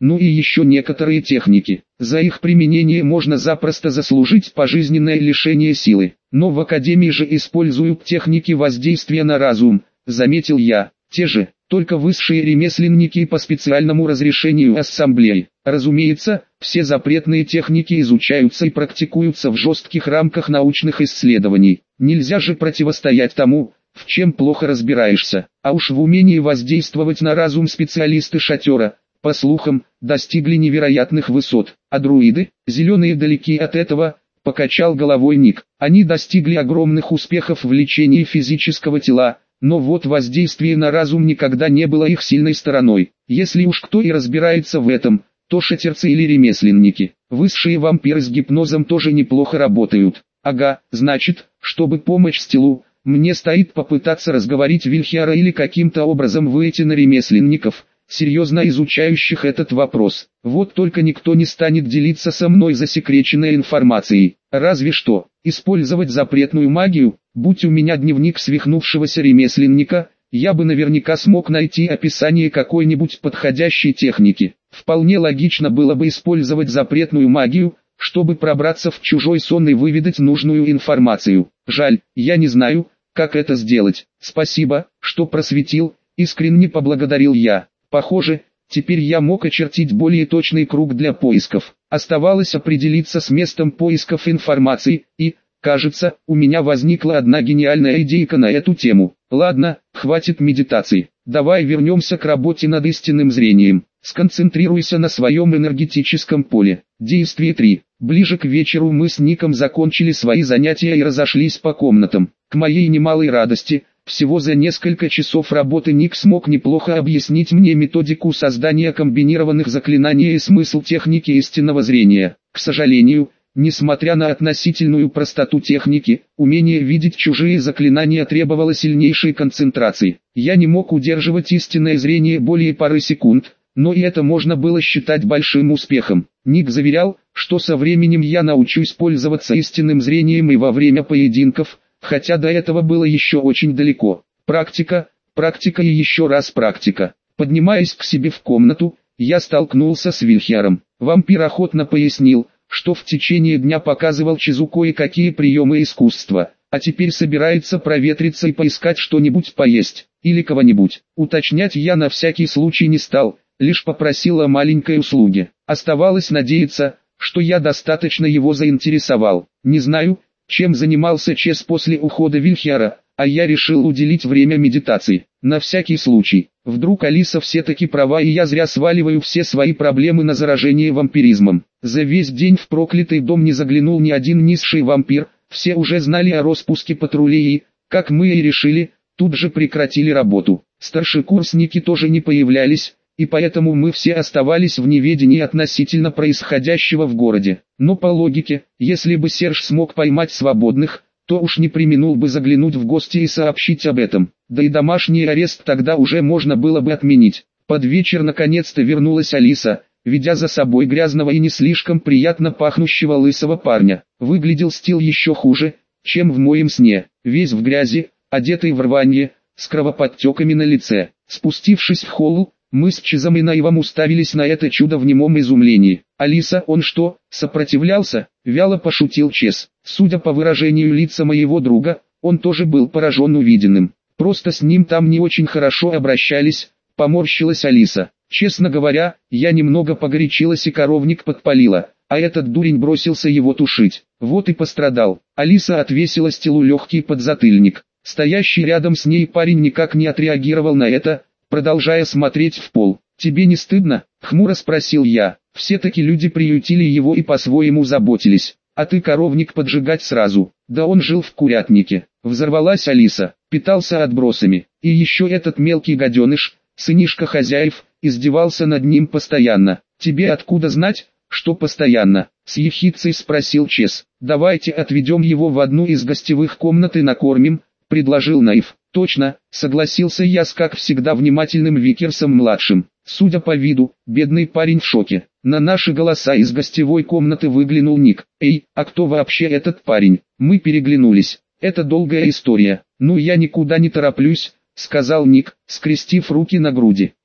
A: ну и еще некоторые техники. За их применение можно запросто заслужить пожизненное лишение силы. Но в академии же используют техники воздействия на разум, заметил я. Те же, только высшие ремесленники по специальному разрешению ассамблеи. Разумеется, все запретные техники изучаются и практикуются в жестких рамках научных исследований. Нельзя же противостоять тому, в чем плохо разбираешься. А уж в умении воздействовать на разум специалисты шатера, по слухам, достигли невероятных высот. А друиды, зеленые далеки от этого, покачал головой Ник. Они достигли огромных успехов в лечении физического тела, но вот воздействие на разум никогда не было их сильной стороной. Если уж кто и разбирается в этом, то шатерцы или ремесленники. Высшие вампиры с гипнозом тоже неплохо работают. Ага, значит, чтобы помочь Стилу, мне стоит попытаться разговорить Вильхиара или каким-то образом выйти на ремесленников, серьезно изучающих этот вопрос. Вот только никто не станет делиться со мной засекреченной информацией. Разве что, использовать запретную магию. Будь у меня дневник свихнувшегося ремесленника, я бы наверняка смог найти описание какой-нибудь подходящей техники. Вполне логично было бы использовать запретную магию, чтобы пробраться в чужой сон и выведать нужную информацию. Жаль, я не знаю, как это сделать. Спасибо, что просветил, искренне поблагодарил я. Похоже, теперь я мог очертить более точный круг для поисков. Оставалось определиться с местом поисков информации, и, кажется, у меня возникла одна гениальная идейка на эту тему. Ладно, хватит медитации. Давай вернемся к работе над истинным зрением. Сконцентрируйся на своем энергетическом поле. Действие три. Ближе к вечеру мы с Ником закончили свои занятия и разошлись по комнатам. К моей немалой радости, всего за несколько часов работы Ник смог неплохо объяснить мне методику создания комбинированных заклинаний и смысл техники истинного зрения. К сожалению, несмотря на относительную простоту техники, умение видеть чужие заклинания требовало сильнейшей концентрации. Я не мог удерживать истинное зрение более пары секунд, но и это можно было считать большим успехом. Ник заверял, что со временем я научусь пользоваться истинным зрением и во время поединков, хотя до этого было еще очень далеко. Практика, практика и еще раз практика. Поднимаясь к себе в комнату, я столкнулся с Вильхиаром. Вампир охотно пояснил, что в течение дня показывал Чезу кое-какие приемы искусства, а теперь собирается проветриться и поискать что-нибудь поесть, или кого-нибудь. Уточнять я на всякий случай не стал, лишь попросил о маленькой услуге. Оставалось надеяться, что я достаточно его заинтересовал. Не знаю, чем занимался Чез после ухода Вильхиара, а я решил уделить время медитации. На всякий случай, вдруг Алиса все-таки права и я зря сваливаю все свои проблемы на заражение вампиризмом. За весь день в проклятый дом не заглянул ни один низший вампир, все уже знали о распуске патрулей и, как мы и решили, тут же прекратили работу. Старшекурсники тоже не появлялись, и поэтому мы все оставались в неведении относительно происходящего в городе. Но по логике, если бы Серж смог поймать свободных, то уж не преминул бы заглянуть в гости и сообщить об этом. Да и домашний арест тогда уже можно было бы отменить. Под вечер наконец-то вернулась Алиса, ведя за собой грязного и не слишком приятно пахнущего лысого парня. Выглядел Стил еще хуже, чем в моем сне, весь в грязи, одетый в рванье, с кровоподтеками на лице. Спустившись в холл, мы с Чезом и Наивом уставились на это чудо в немом изумлении. «Алиса, он что, сопротивлялся?» — вяло пошутил Чез. Судя по выражению лица моего друга, он тоже был поражен увиденным. «Просто с ним там не очень хорошо обращались», — поморщилась Алиса. «Честно говоря, я немного погорячилась и коровник подпалила, а этот дурень бросился его тушить. Вот и пострадал». Алиса отвесила Стилу легкий подзатыльник. Стоящий рядом с ней парень никак не отреагировал на это, продолжая смотреть в пол. «Тебе не стыдно?» — хмуро спросил я. «Все-таки люди приютили его и по-своему заботились. А ты коровник поджигать сразу. Да он жил в курятнике». Взорвалась Алиса. «Питался отбросами. И еще этот мелкий гаденыш, сынишка хозяев, издевался над ним постоянно». «Тебе откуда знать, что постоянно?» — с ехидцей спросил Чез. «Давайте отведем его в одну из гостевых комнат и накормим», — предложил Наив. «Точно», — согласился я с как всегда внимательным Викерсом-младшим. Судя по виду, бедный парень в шоке. На наши голоса из гостевой комнаты выглянул Ник. «Эй, а кто вообще этот парень?» Мы переглянулись. «Это долгая история. Ну я никуда не тороплюсь», — сказал Ник, скрестив руки на груди.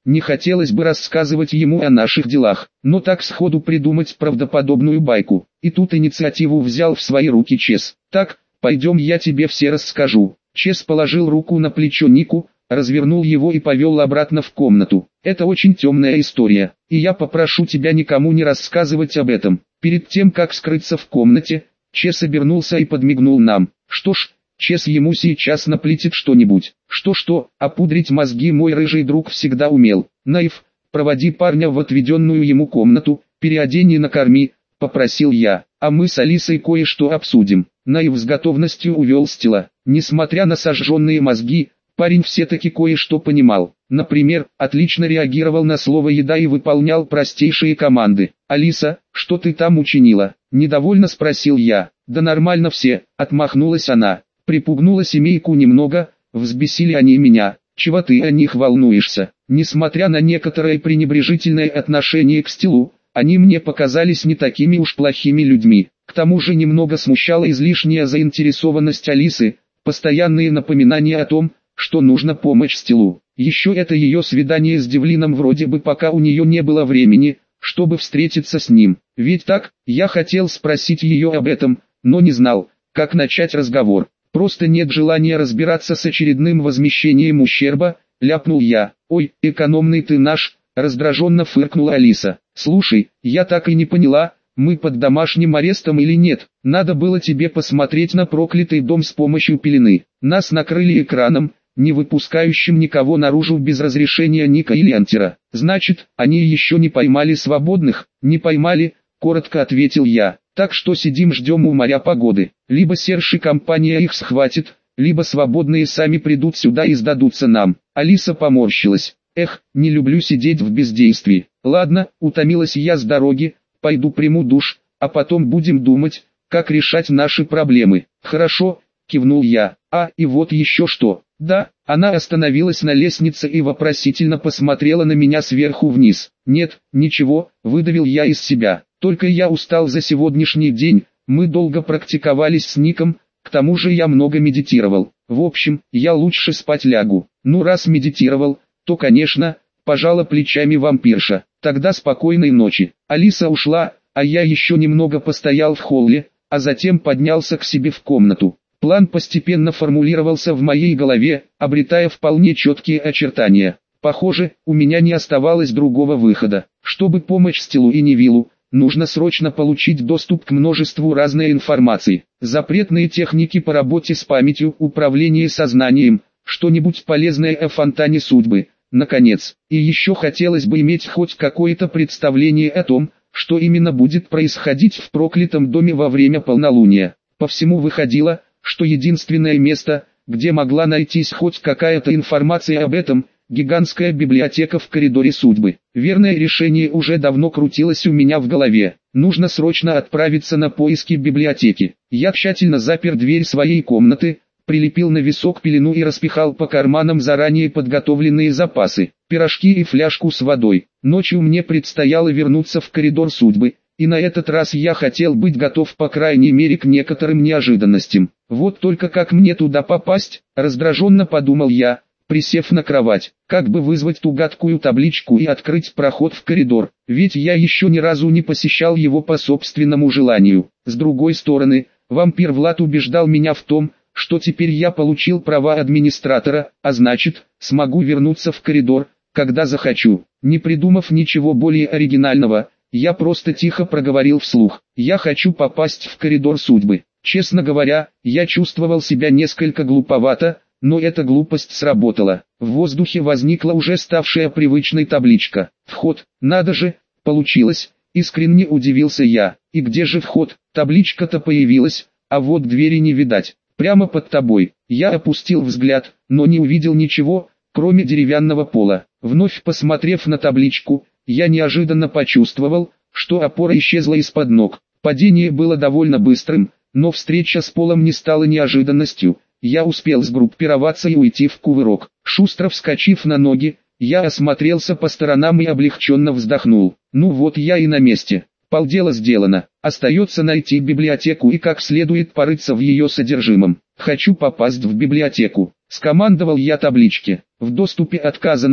A: Не хотелось бы рассказывать ему о наших делах, но так сходу придумать правдоподобную байку. И тут инициативу взял в свои руки Чес. Так, пойдем, я тебе все расскажу. Чес положил руку на плечо Нику, развернул его и повел обратно в комнату. Это очень темная история, и я попрошу тебя никому не рассказывать об этом. Перед тем, как скрыться в комнате, Чес обернулся и подмигнул нам. Что ж, Чес ему сейчас наплетит что-нибудь. Что-что, опудрить мозги мой рыжий друг всегда умел. Наив, проводи парня в отведенную ему комнату, переодень и накорми, попросил я. А мы с Алисой кое-что обсудим. Наив с готовностью увел Стила. Несмотря на сожженные мозги, парень все-таки кое-что понимал. Например, отлично реагировал на слово «еда» и выполнял простейшие команды. «Алиса, что ты там учинила?» – недовольно спросил я. «Да нормально все», – отмахнулась она. Припугнула семейку немного, взбесили они меня. «Чего ты о них волнуешься?» Несмотря на некоторое пренебрежительное отношение к Стилу, они мне показались не такими уж плохими людьми. К тому же немного смущала излишняя заинтересованность Алисы, постоянные напоминания о том, что нужно помочь Стилу. Еще это ее свидание с Девлином, вроде бы пока у нее не было времени, чтобы встретиться с ним. Ведь так, я хотел спросить ее об этом, но не знал, как начать разговор. Просто нет желания разбираться с очередным возмещением ущерба, ляпнул я. «Ой, экономный ты наш», раздраженно фыркнула Алиса. «Слушай, я так и не поняла, мы под домашним арестом или нет? Надо было тебе посмотреть на проклятый дом с помощью пелены. Нас накрыли экраном, не выпускающим никого наружу без разрешения Ника или Антера. Значит, они еще не поймали свободных?» «Не поймали», коротко ответил я. «Так что сидим, ждем у моря погоды. Либо Серж и компания их схватит, либо свободные сами придут сюда и сдадутся нам». Алиса поморщилась. «Эх, не люблю сидеть в бездействии. Ладно, утомилась я с дороги, пойду приму душ, а потом будем думать, как решать наши проблемы». «Хорошо», кивнул я. «А, и вот еще что». «Да». Она остановилась на лестнице и вопросительно посмотрела на меня сверху вниз. «Нет, ничего», выдавил я из себя. «Только я устал за сегодняшний день, мы долго практиковались с Ником, к тому же я много медитировал. В общем, я лучше спать лягу». «Ну раз медитировал, то конечно», пожала плечами вампирша. «Тогда спокойной ночи». Алиса ушла, а я еще немного постоял в холле, а затем поднялся к себе в комнату. План постепенно формулировался в моей голове, обретая вполне четкие очертания. Похоже, у меня не оставалось другого выхода. Чтобы помочь Стилу и Невиллу, нужно срочно получить доступ к множеству разной информации. Запретные техники по работе с памятью, управление сознанием, что-нибудь полезное о фонтане судьбы, наконец. И еще хотелось бы иметь хоть какое-то представление о том, что именно будет происходить в проклятом доме во время полнолуния. По всему выходило, что единственное место, где могла найтись хоть какая-то информация об этом, гигантская библиотека в коридоре судьбы. Верное решение уже давно крутилось у меня в голове. Нужно срочно отправиться на поиски библиотеки. Я тщательно запер дверь своей комнаты, прилепил на висок пелену и распихал по карманам заранее подготовленные запасы, пирожки и фляжку с водой. Ночью мне предстояло вернуться в коридор судьбы, и на этот раз я хотел быть готов по крайней мере к некоторым неожиданностям. Вот только как мне туда попасть, раздраженно подумал я, присев на кровать. Как бы вызвать ту гадкую табличку и открыть проход в коридор, ведь я еще ни разу не посещал его по собственному желанию. С другой стороны, вампир Влад убеждал меня в том, что теперь я получил права администратора, а значит, смогу вернуться в коридор, когда захочу. Не придумав ничего более оригинального, я просто тихо проговорил вслух: «Я хочу попасть в коридор судьбы». Честно говоря, я чувствовал себя несколько глуповато, но эта глупость сработала. В воздухе возникла уже ставшая привычной табличка. «Вход». Надо же, получилось, искренне удивился я. И где же вход? Табличка-то появилась, а вот двери не видать. Прямо под тобой. Я опустил взгляд, но не увидел ничего, кроме деревянного пола. Вновь посмотрев на табличку, я неожиданно почувствовал, что опора исчезла из-под ног. Падение было довольно быстрым, но встреча с полом не стала неожиданностью. Я успел сгруппироваться и уйти в кувырок. Шустро вскочив на ноги, я осмотрелся по сторонам и облегченно вздохнул. Ну вот я и на месте. Полдела сделано. Остается найти библиотеку и как следует порыться в ее содержимом. «Хочу попасть в библиотеку», — скомандовал я табличке. «В доступе отказано»,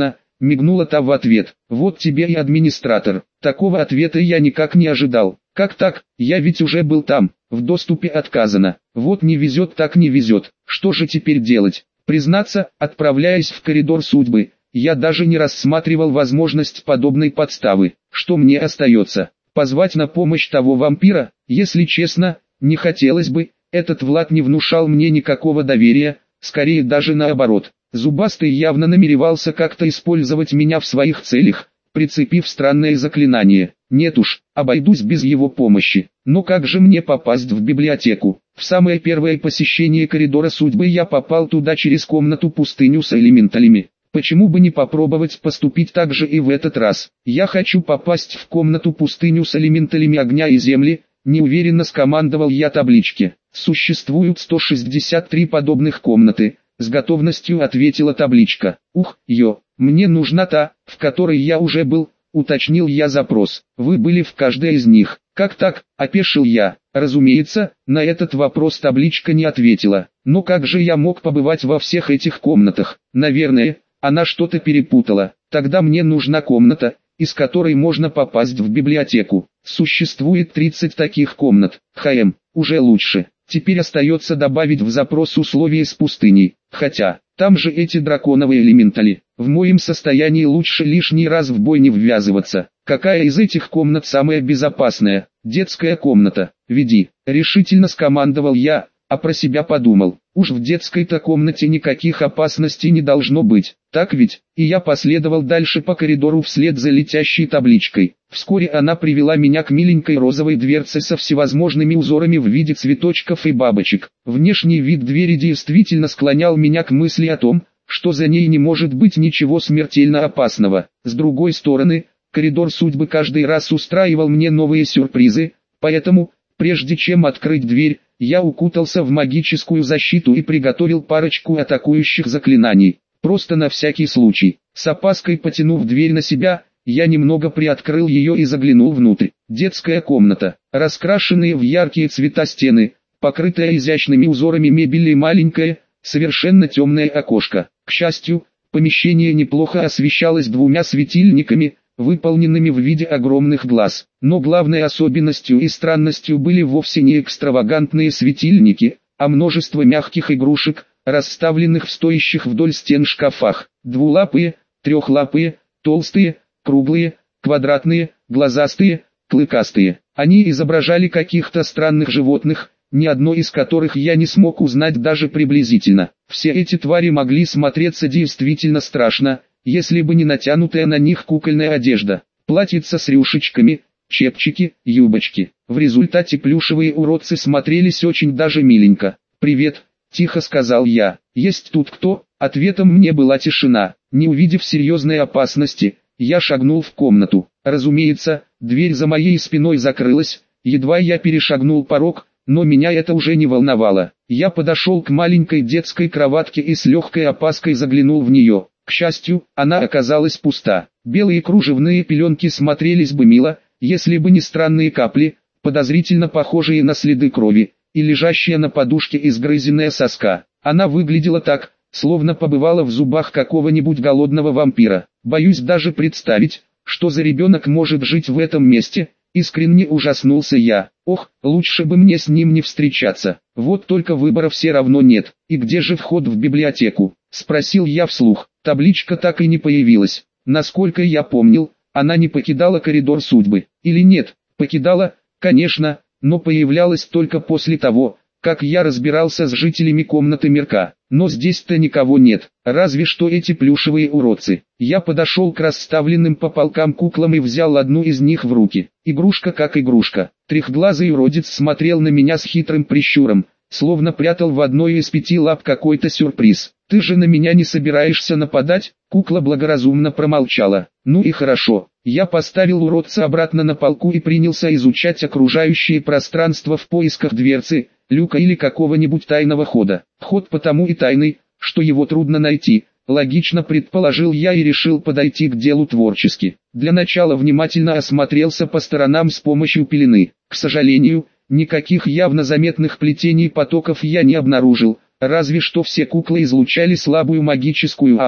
A: мигнула та в ответ. Вот тебе и администратор. Такого ответа я никак не ожидал. Как так? Я ведь уже был там. В доступе отказано. Вот не везет так не везет. Что же теперь делать? Признаться, отправляясь в коридор судьбы, я даже не рассматривал возможность подобной подставы. Что мне остается? Позвать на помощь того вампира? Если честно, не хотелось бы. Этот Влад не внушал мне никакого доверия, скорее даже наоборот. Зубастый явно намеревался как-то использовать меня в своих целях, прицепив странное заклинание. Нет уж, обойдусь без его помощи. Но как же мне попасть в библиотеку? В самое первое посещение коридора судьбы я попал туда через комнату-пустыню с элементалями. Почему бы не попробовать поступить так же и в этот раз? Я хочу попасть в комнату-пустыню с элементалями огня и земли, неуверенно скомандовал я табличке. Существуют сто шестьдесят три подобных комнаты, с готовностью ответила табличка. Ух, ё, мне нужна та, в которой я уже был, уточнил я запрос. Вы были в каждой из них. Как так, опешил я. Разумеется, на этот вопрос табличка не ответила. Но как же я мог побывать во всех этих комнатах? Наверное, она что-то перепутала. Тогда мне нужна комната, из которой можно попасть в библиотеку. Существует тридцать таких комнат. Хм, уже лучше. Теперь остается добавить в запрос условия с пустыней. Хотя, там же эти драконовые элементали. В моем состоянии лучше лишний раз в бой не ввязываться. Какая из этих комнат самая безопасная? Детская комната. Веди. Решительно скомандовал я, а про себя подумал. Уж в детской-то комнате никаких опасностей не должно быть. Так ведь? И я последовал дальше по коридору вслед за летящей табличкой. Вскоре она привела меня к миленькой розовой дверце со всевозможными узорами в виде цветочков и бабочек. Внешний вид двери действительно склонял меня к мысли о том, что за ней не может быть ничего смертельно опасного. С другой стороны, коридор судьбы каждый раз устраивал мне новые сюрпризы, поэтому, прежде чем открыть дверь, я укутался в магическую защиту и приготовил парочку атакующих заклинаний. Просто на всякий случай. С опаской потянув дверь на себя, я немного приоткрыл ее и заглянул внутрь. Детская комната. Раскрашенные в яркие цвета стены, покрытая изящными узорами мебели и маленькое, совершенно темное окошко. К счастью, помещение неплохо освещалось двумя светильниками, выполненными в виде огромных глаз. Но главной особенностью и странностью были вовсе не экстравагантные светильники, а множество мягких игрушек, расставленных в стоящих вдоль стен шкафах. Двулапые, трехлапые, толстые, круглые, квадратные, глазастые, клыкастые. Они изображали каких-то странных животных, ни одно из которых я не смог узнать даже приблизительно. Все эти твари могли смотреться действительно страшно, если бы не натянутая на них кукольная одежда, платьица с рюшечками, чепчики, юбочки. В результате плюшевые уродцы смотрелись очень даже миленько. «Привет», — тихо сказал я. «Есть тут кто?» Ответом мне была тишина. Не увидев серьезной опасности, я шагнул в комнату. Разумеется, дверь за моей спиной закрылась, едва я перешагнул порог, но меня это уже не волновало. Я подошел к маленькой детской кроватке и с легкой опаской заглянул в нее. К счастью, она оказалась пуста. Белые кружевные пеленки смотрелись бы мило, если бы не странные капли, подозрительно похожие на следы крови, и лежащая на подушке изгрызенная соска. Она выглядела так, словно побывала в зубах какого-нибудь голодного вампира. Боюсь даже представить, что за ребенок может жить в этом месте. Искренне ужаснулся я. Ох, лучше бы мне с ним не встречаться. Вот только выбора все равно нет. И где же вход в библиотеку? Спросил я вслух. Табличка так и не появилась. Насколько я помнил, она не покидала коридор судьбы. Или нет? Покидала, конечно, но появлялась только после того, как я разбирался с жителями комнаты мирка. Но здесь-то никого нет, разве что эти плюшевые уродцы. Я подошел к расставленным по полкам куклам и взял одну из них в руки. Игрушка как игрушка. Трехглазый уродец смотрел на меня с хитрым прищуром, словно прятал в одной из пяти лап какой-то сюрприз. «Ты же на меня не собираешься нападать?» Кукла благоразумно промолчала. «Ну и хорошо». Я поставил уродца обратно на полку и принялся изучать окружающее пространство в поисках дверцы, люка или какого-нибудь тайного хода. Ход потому и тайный, что его трудно найти, логично предположил я и решил подойти к делу творчески. Для начала внимательно осмотрелся по сторонам с помощью пелены. К сожалению, никаких явно заметных плетений потоков я не обнаружил, разве что все куклы излучали слабую магическую ауру,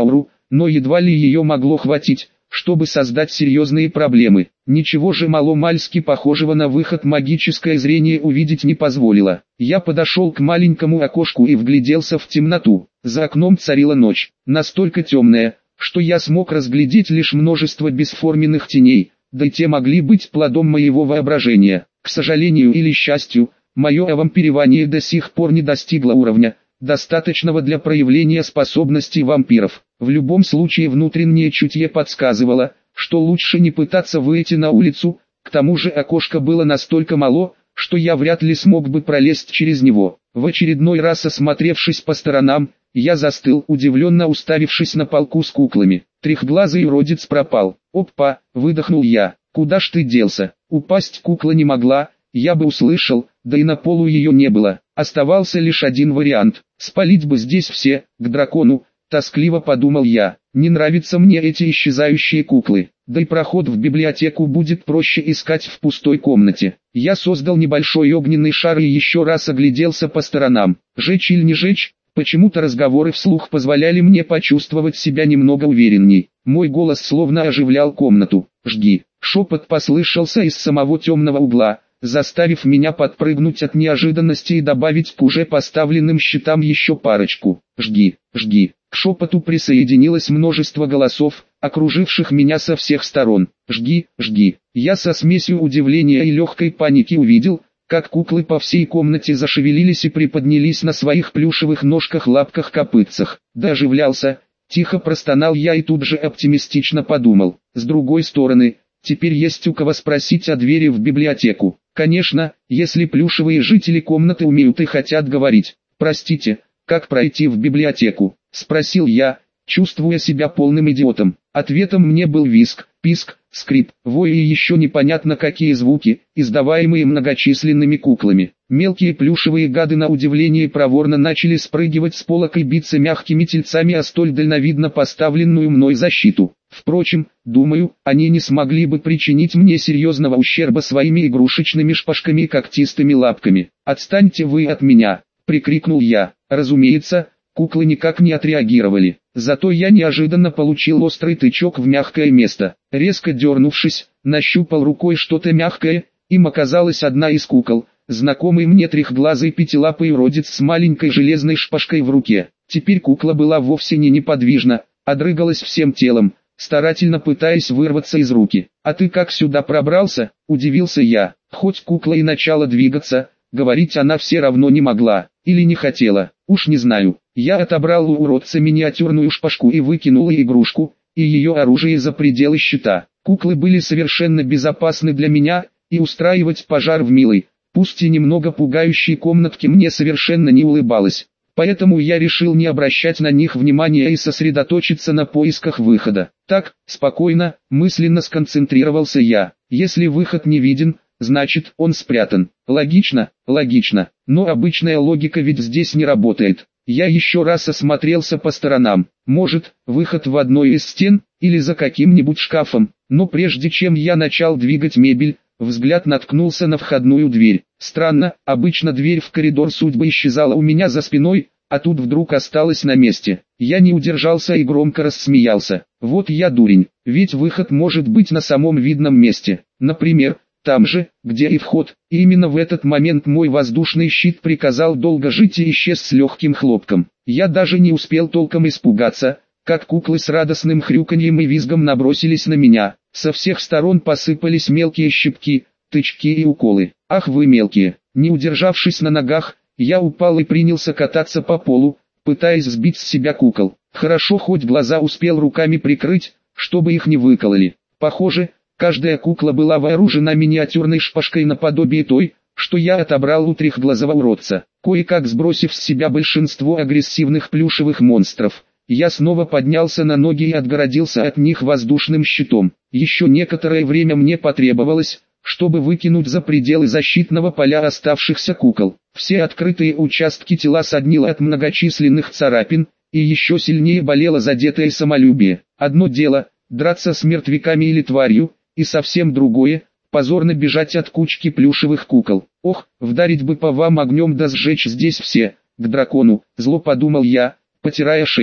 A: но едва ли ее могло хватить, чтобы создать серьезные проблемы. Ничего же маломальски похожего на выход магическое зрение увидеть не позволило. Я подошел к маленькому окошку и вгляделся в темноту. За окном царила ночь, настолько темная, что я смог разглядеть лишь множество бесформенных теней, да и те могли быть плодом моего воображения. К сожалению или счастью, мое вампирование до сих пор не достигло уровня, достаточного для проявления способностей вампиров. В любом случае внутреннее чутье подсказывало, что лучше не пытаться выйти на улицу, к тому же окошко было настолько мало, что я вряд ли смог бы пролезть через него. В очередной раз осмотревшись по сторонам, я застыл, удивленно уставившись на полку с куклами. Трехглазый уродец пропал. «Опа!» — выдохнул я. «Куда ж ты делся?» Упасть кукла не могла, я бы услышал, да и на полу ее не было. Оставался лишь один вариант — спалить бы здесь все, к дракону. Тоскливо подумал я. Не нравятся мне эти исчезающие куклы, да и проход в библиотеку будет проще искать в пустой комнате. Я создал небольшой огненный шар и еще раз огляделся по сторонам. Жечь или не жечь? Почему-то разговоры вслух позволяли мне почувствовать себя немного уверенней. Мой голос словно оживлял комнату. «Жги!» Шепот послышался из самого темного угла, заставив меня подпрыгнуть от неожиданности и добавить к уже поставленным щитам еще парочку. «Жги! Жги!» К шепоту присоединилось множество голосов, окруживших меня со всех сторон. «Жги! Жги!» Я со смесью удивления и легкой паники увидел, как куклы по всей комнате зашевелились и приподнялись на своих плюшевых ножках-лапках-копытцах. Доживлялся, тихо простонал я и тут же оптимистично подумал. С другой стороны, теперь есть у кого спросить о двери в библиотеку. Конечно, если плюшевые жители комнаты умеют и хотят говорить. «Простите, как пройти в библиотеку?» — спросил я, чувствуя себя полным идиотом. Ответом мне был визг, писк, скрип, вой и еще непонятно какие звуки, издаваемые многочисленными куклами. Мелкие плюшевые гады на удивление проворно начали спрыгивать с полок и биться мягкими тельцами о столь дальновидно поставленную мной защиту. Впрочем, думаю, они не смогли бы причинить мне серьезного ущерба своими игрушечными шпажками и когтистыми лапками. «Отстаньте вы от меня!» — прикрикнул я. Разумеется, куклы никак не отреагировали. Зато я неожиданно получил острый тычок в мягкое место. Резко дернувшись, нащупал рукой что-то мягкое, им оказалась одна из кукол, знакомый мне трехглазый пятилапый уродец с маленькой железной шпажкой в руке. Теперь кукла была вовсе не неподвижна, а дрыгалась всем телом, старательно пытаясь вырваться из руки. «А ты как сюда пробрался?» – удивился я. Хоть кукла и начала двигаться, говорить она все равно не могла, или не хотела, уж не знаю. Я отобрал у уродца миниатюрную шпажку и выкинул игрушку, и ее оружие за пределы щита. Куклы были совершенно безопасны для меня, и устраивать пожар в милой, пусть и немного пугающей комнатке мне совершенно не улыбалось. Поэтому я решил не обращать на них внимания и сосредоточиться на поисках выхода. Так, спокойно, мысленно сконцентрировался я. Если выход не виден, значит он спрятан. Логично, логично, но обычная логика ведь здесь не работает. Я еще раз осмотрелся по сторонам. Может, выход в одной из стен, или за каким-нибудь шкафом. Но прежде чем я начал двигать мебель, взгляд наткнулся на входную дверь. Странно, обычно дверь в коридор судьбы исчезала у меня за спиной, а тут вдруг осталась на месте. Я не удержался и громко рассмеялся. Вот я дурень, ведь выход может быть на самом видном месте. Например, там же, где и вход, и именно в этот момент мой воздушный щит приказал долго жить и исчез с легким хлопком. Я даже не успел толком испугаться, как куклы с радостным хрюканьем и визгом набросились на меня. Со всех сторон посыпались мелкие щипки, тычки и уколы. Ах вы мелкие! Не удержавшись на ногах, я упал и принялся кататься по полу, пытаясь сбить с себя кукол. Хорошо хоть глаза успел руками прикрыть, чтобы их не выкололи. Похоже, каждая кукла была вооружена миниатюрной шпажкой наподобие той, что я отобрал у трехглазого уродца. Кое-как сбросив с себя большинство агрессивных плюшевых монстров, я снова поднялся на ноги и отгородился от них воздушным щитом. Еще некоторое время мне потребовалось, чтобы выкинуть за пределы защитного поля оставшихся кукол. Все открытые участки тела соднило от многочисленных царапин, и еще сильнее болело задетое самолюбие. Одно дело – драться с мертвяками или тварью, и совсем другое – позорно бежать от кучки плюшевых кукол. Ох, вдарить бы по вам огнем да сжечь здесь все, к дракону, зло подумал я, потирая шею.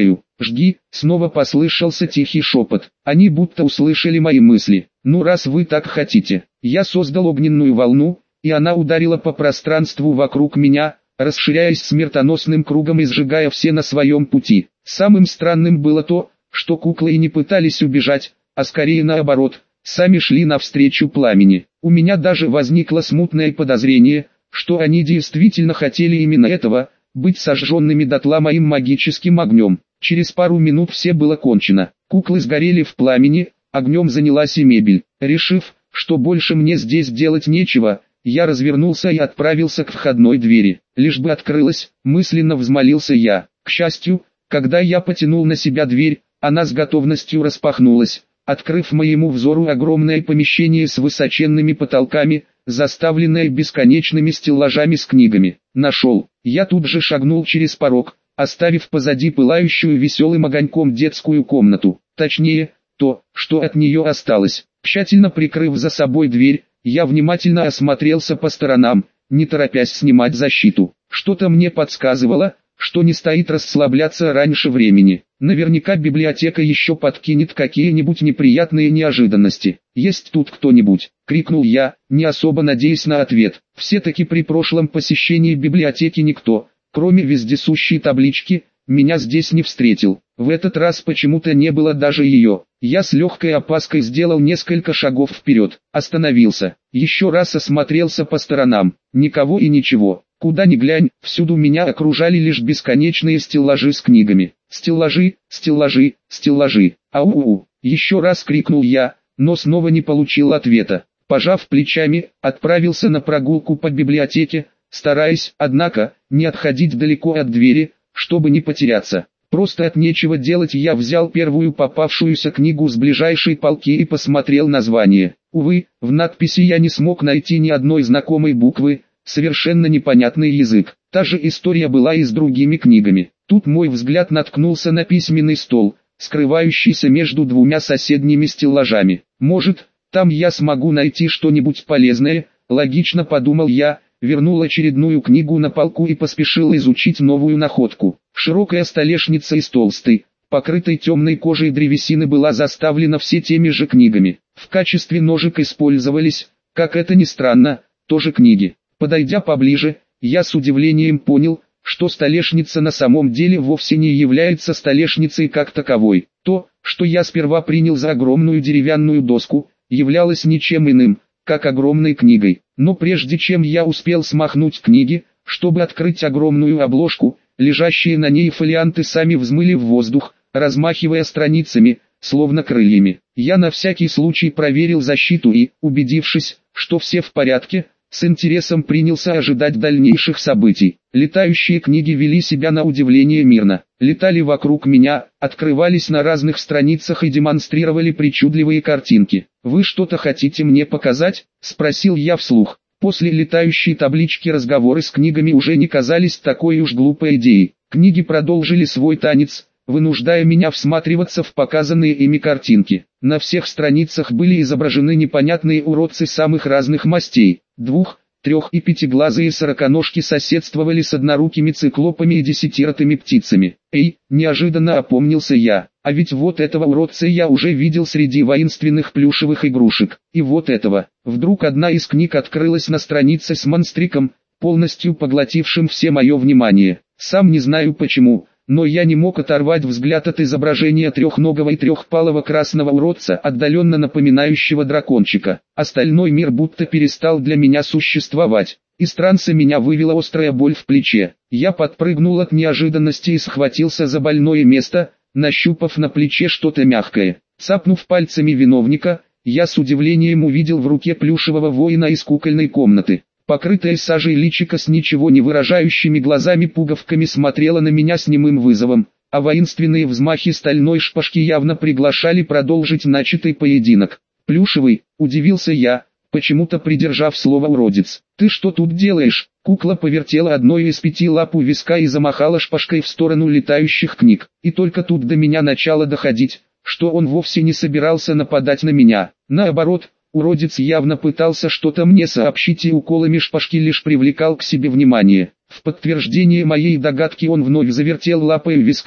A: жги», снова послышался тихий шепот. Они будто услышали мои мысли. «Ну раз вы так хотите». Я создал огненную волну, и она ударила по пространству вокруг меня, расширяясь смертоносным кругом и сжигая все на своем пути. Самым странным было то, что куклы и не пытались убежать, а скорее наоборот, сами шли навстречу пламени. У меня даже возникло смутное подозрение, что они действительно хотели именно этого, быть сожженными дотла моим магическим огнем. Через пару минут все было кончено. Куклы сгорели в пламени, огнем занялась и мебель. Решив, что больше мне здесь делать нечего, я развернулся и отправился к входной двери. Лишь бы открылась, мысленно взмолился я. К счастью, когда я потянул на себя дверь, она с готовностью распахнулась, открыв моему взору огромное помещение с высоченными потолками, заставленное бесконечными стеллажами с книгами. Нашел. Я тут же шагнул через порог, оставив позади пылающую веселым огоньком детскую комнату. Точнее, то, что от нее осталось. Тщательно прикрыв за собой дверь, я внимательно осмотрелся по сторонам, не торопясь снимать защиту. Что-то мне подсказывало, что не стоит расслабляться раньше времени. Наверняка библиотека еще подкинет какие-нибудь неприятные неожиданности. «Есть тут кто-нибудь?» — крикнул я, не особо надеясь на ответ. Все-таки при прошлом посещении библиотеки никто, кроме вездесущей таблички, меня здесь не встретил. В этот раз почему-то не было даже ее. Я с легкой опаской сделал несколько шагов вперед, остановился, еще раз осмотрелся по сторонам. Никого и ничего. Куда ни глянь, всюду меня окружали лишь бесконечные стеллажи с книгами. Стеллажи, стеллажи, стеллажи. Ау-у-у, еще раз крикнул я, но снова не получил ответа. Пожав плечами, отправился на прогулку по библиотеке, стараясь, однако, не отходить далеко от двери, чтобы не потеряться. Просто от нечего делать я взял первую попавшуюся книгу с ближайшей полки и посмотрел название. Увы, в надписи я не смог найти ни одной знакомой буквы, совершенно непонятный язык. Та же история была и с другими книгами. Тут мой взгляд наткнулся на письменный стол, скрывающийся между двумя соседними стеллажами. Может, там я смогу найти что-нибудь полезное, логично подумал я, вернул очередную книгу на полку и поспешил изучить новую находку. Широкая столешница из толстой, покрытой темной кожей древесины была заставлена все теми же книгами. В качестве ножек использовались, как это ни странно, тоже книги. Подойдя поближе, я с удивлением понял, что столешница на самом деле вовсе не является столешницей как таковой. То, что я сперва принял за огромную деревянную доску, являлось ничем иным, как огромной книгой. Но прежде чем я успел смахнуть книги, чтобы открыть огромную обложку, лежащие на ней фолианты сами взмыли в воздух, размахивая страницами, словно крыльями. Я на всякий случай проверил защиту и, убедившись, что все в порядке, с интересом принялся ожидать дальнейших событий. Летающие книги вели себя на удивление мирно, летали вокруг меня, открывались на разных страницах и демонстрировали причудливые картинки. «Вы что-то хотите мне показать?» – спросил я вслух. После летающей таблички разговоры с книгами уже не казались такой уж глупой идеей. Книги продолжили свой танец, вынуждая меня всматриваться в показанные ими картинки. На всех страницах были изображены непонятные уродцы самых разных мастей. Двух, трех и пятиглазые сороконожки соседствовали с однорукими циклопами и десятиротыми птицами. «Эй!» – неожиданно опомнился я. А ведь вот этого уродца я уже видел среди воинственных плюшевых игрушек. И вот этого. Вдруг одна из книг открылась на странице с монстриком, полностью поглотившим все мое внимание. Сам не знаю почему, но я не мог оторвать взгляд от изображения трехногого и трехпалого красного уродца, отдаленно напоминающего дракончика. Остальной мир будто перестал для меня существовать. Из транса меня вывела острая боль в плече. Я подпрыгнул от неожиданности и схватился за больное место, нащупав на плече что-то мягкое. Цапнув пальцами виновника, я с удивлением увидел в руке плюшевого воина из кукольной комнаты. Покрытая сажей личико с ничего не выражающими глазами-пуговками смотрела на меня с немым вызовом, а воинственные взмахи стальной шпажки явно приглашали продолжить начатый поединок. «Плюшевый», — удивился я, почему-то придержав слово «уродец». «Ты что тут делаешь?» Кукла повертела одной из пяти лап у виска и замахала шпажкой в сторону летающих книг. И только тут до меня начало доходить, что он вовсе не собирался нападать на меня. Наоборот, уродец явно пытался что-то мне сообщить и уколами шпажки лишь привлекал к себе внимание. В подтверждение моей догадки он вновь завертел лапой у виска,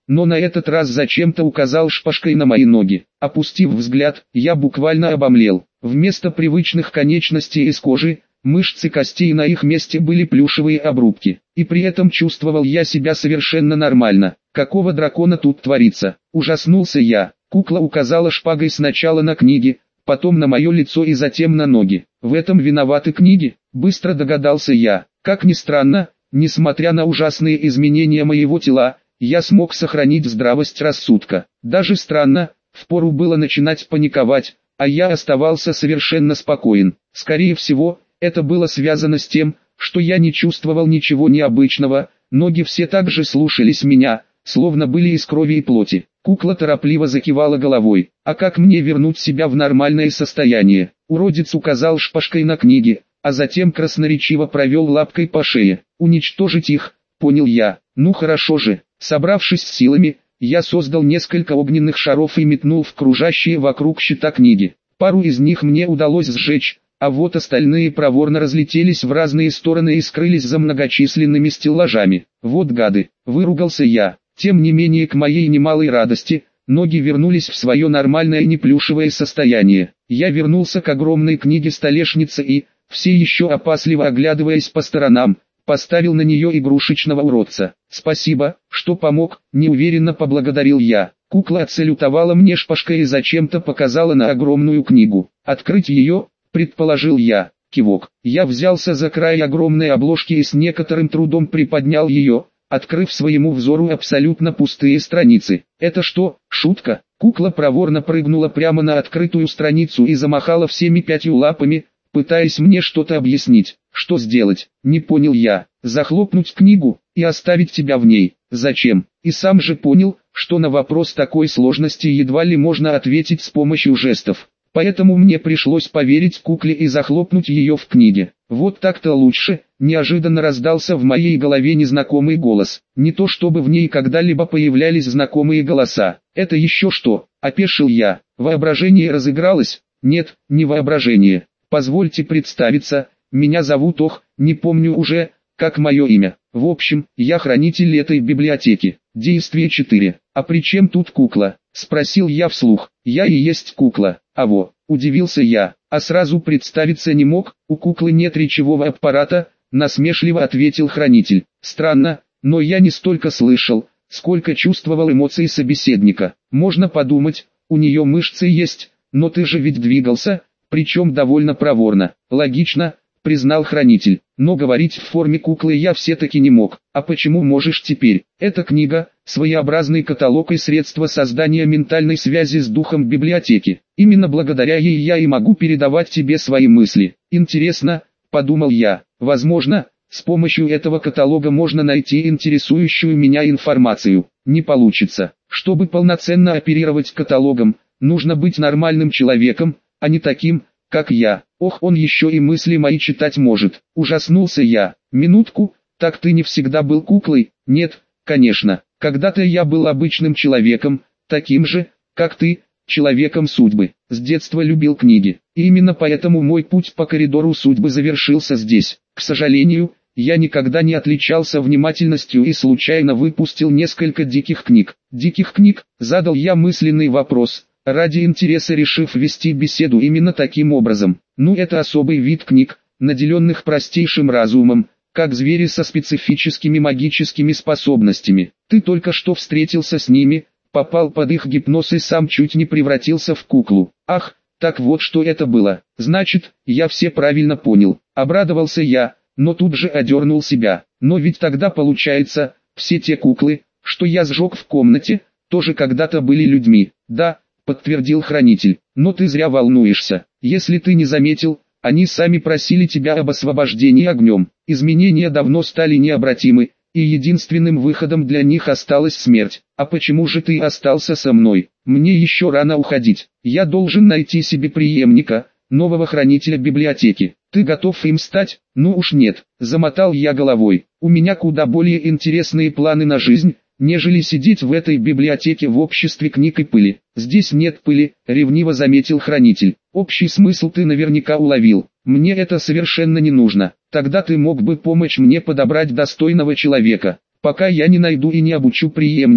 A: но на этот раз зачем-то указал шпажкой на мои ноги. Опустив взгляд, я буквально обомлел. Вместо привычных конечностей из кожи, мышцы костей, на их месте были плюшевые обрубки. И при этом чувствовал я себя совершенно нормально. Какого дракона тут творится? Ужаснулся я. Кукла указала шпагой сначала на книги, потом на мое лицо и затем на ноги. В этом виноваты книги? Быстро догадался я. Как ни странно, несмотря на ужасные изменения моего тела, я смог сохранить здравость рассудка. Даже странно, впору было начинать паниковать, а я оставался совершенно спокоен. Скорее всего, это было связано с тем, что я не чувствовал ничего необычного, ноги все так же слушались меня, словно были из крови и плоти. Кукла торопливо закивала головой. А как мне вернуть себя в нормальное состояние? Уродец указал шпажкой на книги, а затем красноречиво провел лапкой по шее. Уничтожить их, понял я. Ну хорошо же. Собравшись с силами, я создал несколько огненных шаров и метнул в кружащие вокруг щита книги. Пару из них мне удалось сжечь, а вот остальные проворно разлетелись в разные стороны и скрылись за многочисленными стеллажами. Вот гады, выругался я. Тем не менее, к моей немалой радости, ноги вернулись в свое нормальное неплюшевое состояние. Я вернулся к огромной книге-столешнице и, все еще опасливо оглядываясь по сторонам, поставил на нее игрушечного уродца. «Спасибо, что помог», — неуверенно поблагодарил я. Кукла отсалютовала мне шпажкой и зачем-то показала на огромную книгу. «Открыть ее?» — предположил я. Кивок. Я взялся за край огромной обложки и с некоторым трудом приподнял ее, открыв своему взору абсолютно пустые страницы. «Это что, шутка?» Кукла проворно прыгнула прямо на открытую страницу и замахала всеми пятью лапами, пытаясь мне что-то объяснить. «Что сделать?» Не понял я. «Захлопнуть книгу и оставить тебя в ней. Зачем?» И сам же понял, что на вопрос такой сложности едва ли можно ответить с помощью жестов. Поэтому мне пришлось поверить кукле и захлопнуть ее в книге. «Вот так-то лучше», — неожиданно раздался в моей голове незнакомый голос. Не то чтобы в ней когда-либо появлялись знакомые голоса. «Это еще что?» — опешил я. «Воображение разыгралось?» «Нет, не воображение. Позвольте представиться, меня зовут Ох, не помню уже, как мое имя. В общем, я хранитель этой библиотеки. Действие четыре. А при чем тут кукла?» — спросил я вслух. «Я и есть кукла». «А во», — удивился я, а сразу представиться не мог, «у куклы нет речевого аппарата», — насмешливо ответил хранитель. «Странно, но я не столько слышал, сколько чувствовал эмоции собеседника. Можно подумать, у нее мышцы есть, но ты же ведь двигался, причем довольно проворно». «Логично», — признал хранитель, «но говорить в форме куклы я все-таки не мог». «А почему можешь теперь?» «Эта книга — своеобразный каталог и средство создания ментальной связи с духом библиотеки. Именно благодаря ей я и могу передавать тебе свои мысли». «Интересно», — подумал я, «возможно, с помощью этого каталога можно найти интересующую меня информацию». Не получится. Чтобы полноценно оперировать каталогом, нужно быть нормальным человеком, а не таким, как я. Ох, он еще и мысли мои читать может. Ужаснулся я. «Минутку, так ты не всегда был куклой?» «Нет, конечно. Когда-то я был обычным человеком, таким же, как ты, человеком судьбы. С детства любил книги. И именно поэтому мой путь по коридору судьбы завершился здесь. К сожалению, я никогда не отличался внимательностью и случайно выпустил несколько диких книг». «Диких книг?» — задал я мысленный вопрос, ради интереса решив вести беседу именно таким образом. «Ну, это особый вид книг, наделенных простейшим разумом, как звери со специфическими магическими способностями. Ты только что встретился с ними, попал под их гипноз и сам чуть не превратился в куклу». «Ах, так вот что это было. Значит, я все правильно понял». Обрадовался я, но тут же одернул себя. «Но ведь тогда получается, все те куклы, что я сжег в комнате, тоже когда-то были людьми». «Да», — подтвердил хранитель, «но ты зря волнуешься. Если ты не заметил, они сами просили тебя об освобождении огнем. Изменения давно стали необратимы, и единственным выходом для них осталась смерть. А почему же ты остался со мной? Мне еще рано уходить. Я должен найти себе преемника, нового хранителя библиотеки. Ты готов им стать?» «Ну уж нет», — замотал я головой. «У меня куда более интересные планы на жизнь, нежели сидеть в этой библиотеке в обществе книг и пыли». «Здесь нет пыли», — ревниво заметил хранитель. «Общий смысл ты наверняка уловил. Мне это совершенно не нужно. Тогда ты мог бы помочь мне подобрать достойного человека. Пока я не найду и не обучу преемника,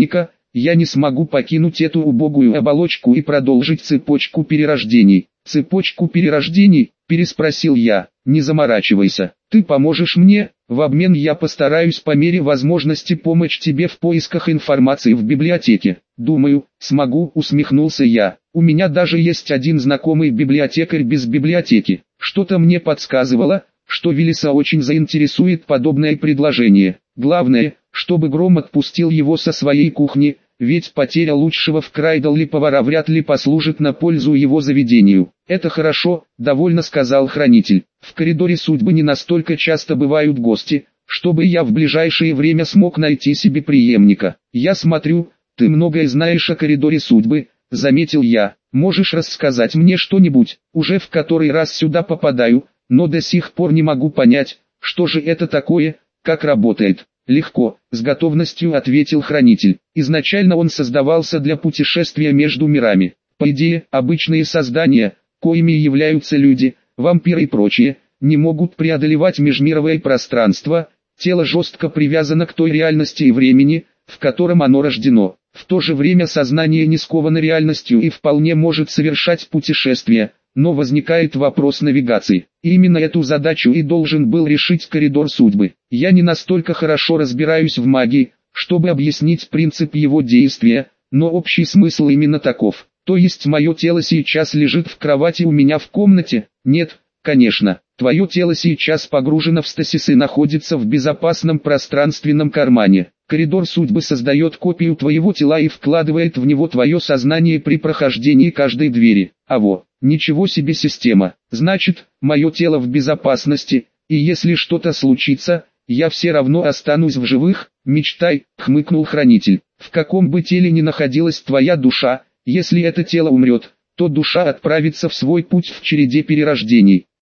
A: я не смогу покинуть эту убогую оболочку и продолжить цепочку перерождений. «Цепочку перерождений?» – переспросил я. «Не заморачивайся, ты поможешь мне, в обмен я постараюсь по мере возможности помочь тебе в поисках информации в библиотеке». «Думаю, смогу», – усмехнулся я. «У меня даже есть один знакомый библиотекарь без библиотеки. Что-то мне подсказывало, что Виллиса очень заинтересует подобное предложение. Главное, чтобы Гром отпустил его со своей кухни, ведь потеря лучшего в Крайдалле повара вряд ли послужит на пользу его заведению». «Это хорошо», — довольно сказал хранитель. «В коридоре судьбы не настолько часто бывают гости, чтобы я в ближайшее время смог найти себе преемника. Я смотрю, ты многое знаешь о коридоре судьбы», — заметил я. «Можешь рассказать мне что-нибудь? Уже в который раз сюда попадаю, но до сих пор не могу понять, что же это такое, как работает». «Легко», — с готовностью ответил хранитель. «Изначально он создавался для путешествия между мирами. По идее, обычные создания, коими являются люди, вампиры и прочие, не могут преодолевать межмировое пространство, тело жестко привязано к той реальности и времени, в котором оно рождено. В то же время сознание не сковано реальностью и вполне может совершать путешествия, но возникает вопрос навигации. И именно эту задачу и должен был решить коридор судьбы. Я не настолько хорошо разбираюсь в магии, чтобы объяснить принцип его действия, но общий смысл именно таков. То есть мое тело сейчас лежит в кровати у меня в комнате? Нет, конечно. Твое тело сейчас погружено в стасис и находится в безопасном пространственном кармане. Коридор судьбы создает копию твоего тела и вкладывает в него твое сознание при прохождении каждой двери. А во, ничего себе система. Значит, мое тело в безопасности, и если что-то случится, я все равно останусь в живых. Мечтай, хмыкнул хранитель. В каком бы теле ни находилась твоя душа, если это тело умрет, то душа отправится в свой путь в череде перерождений.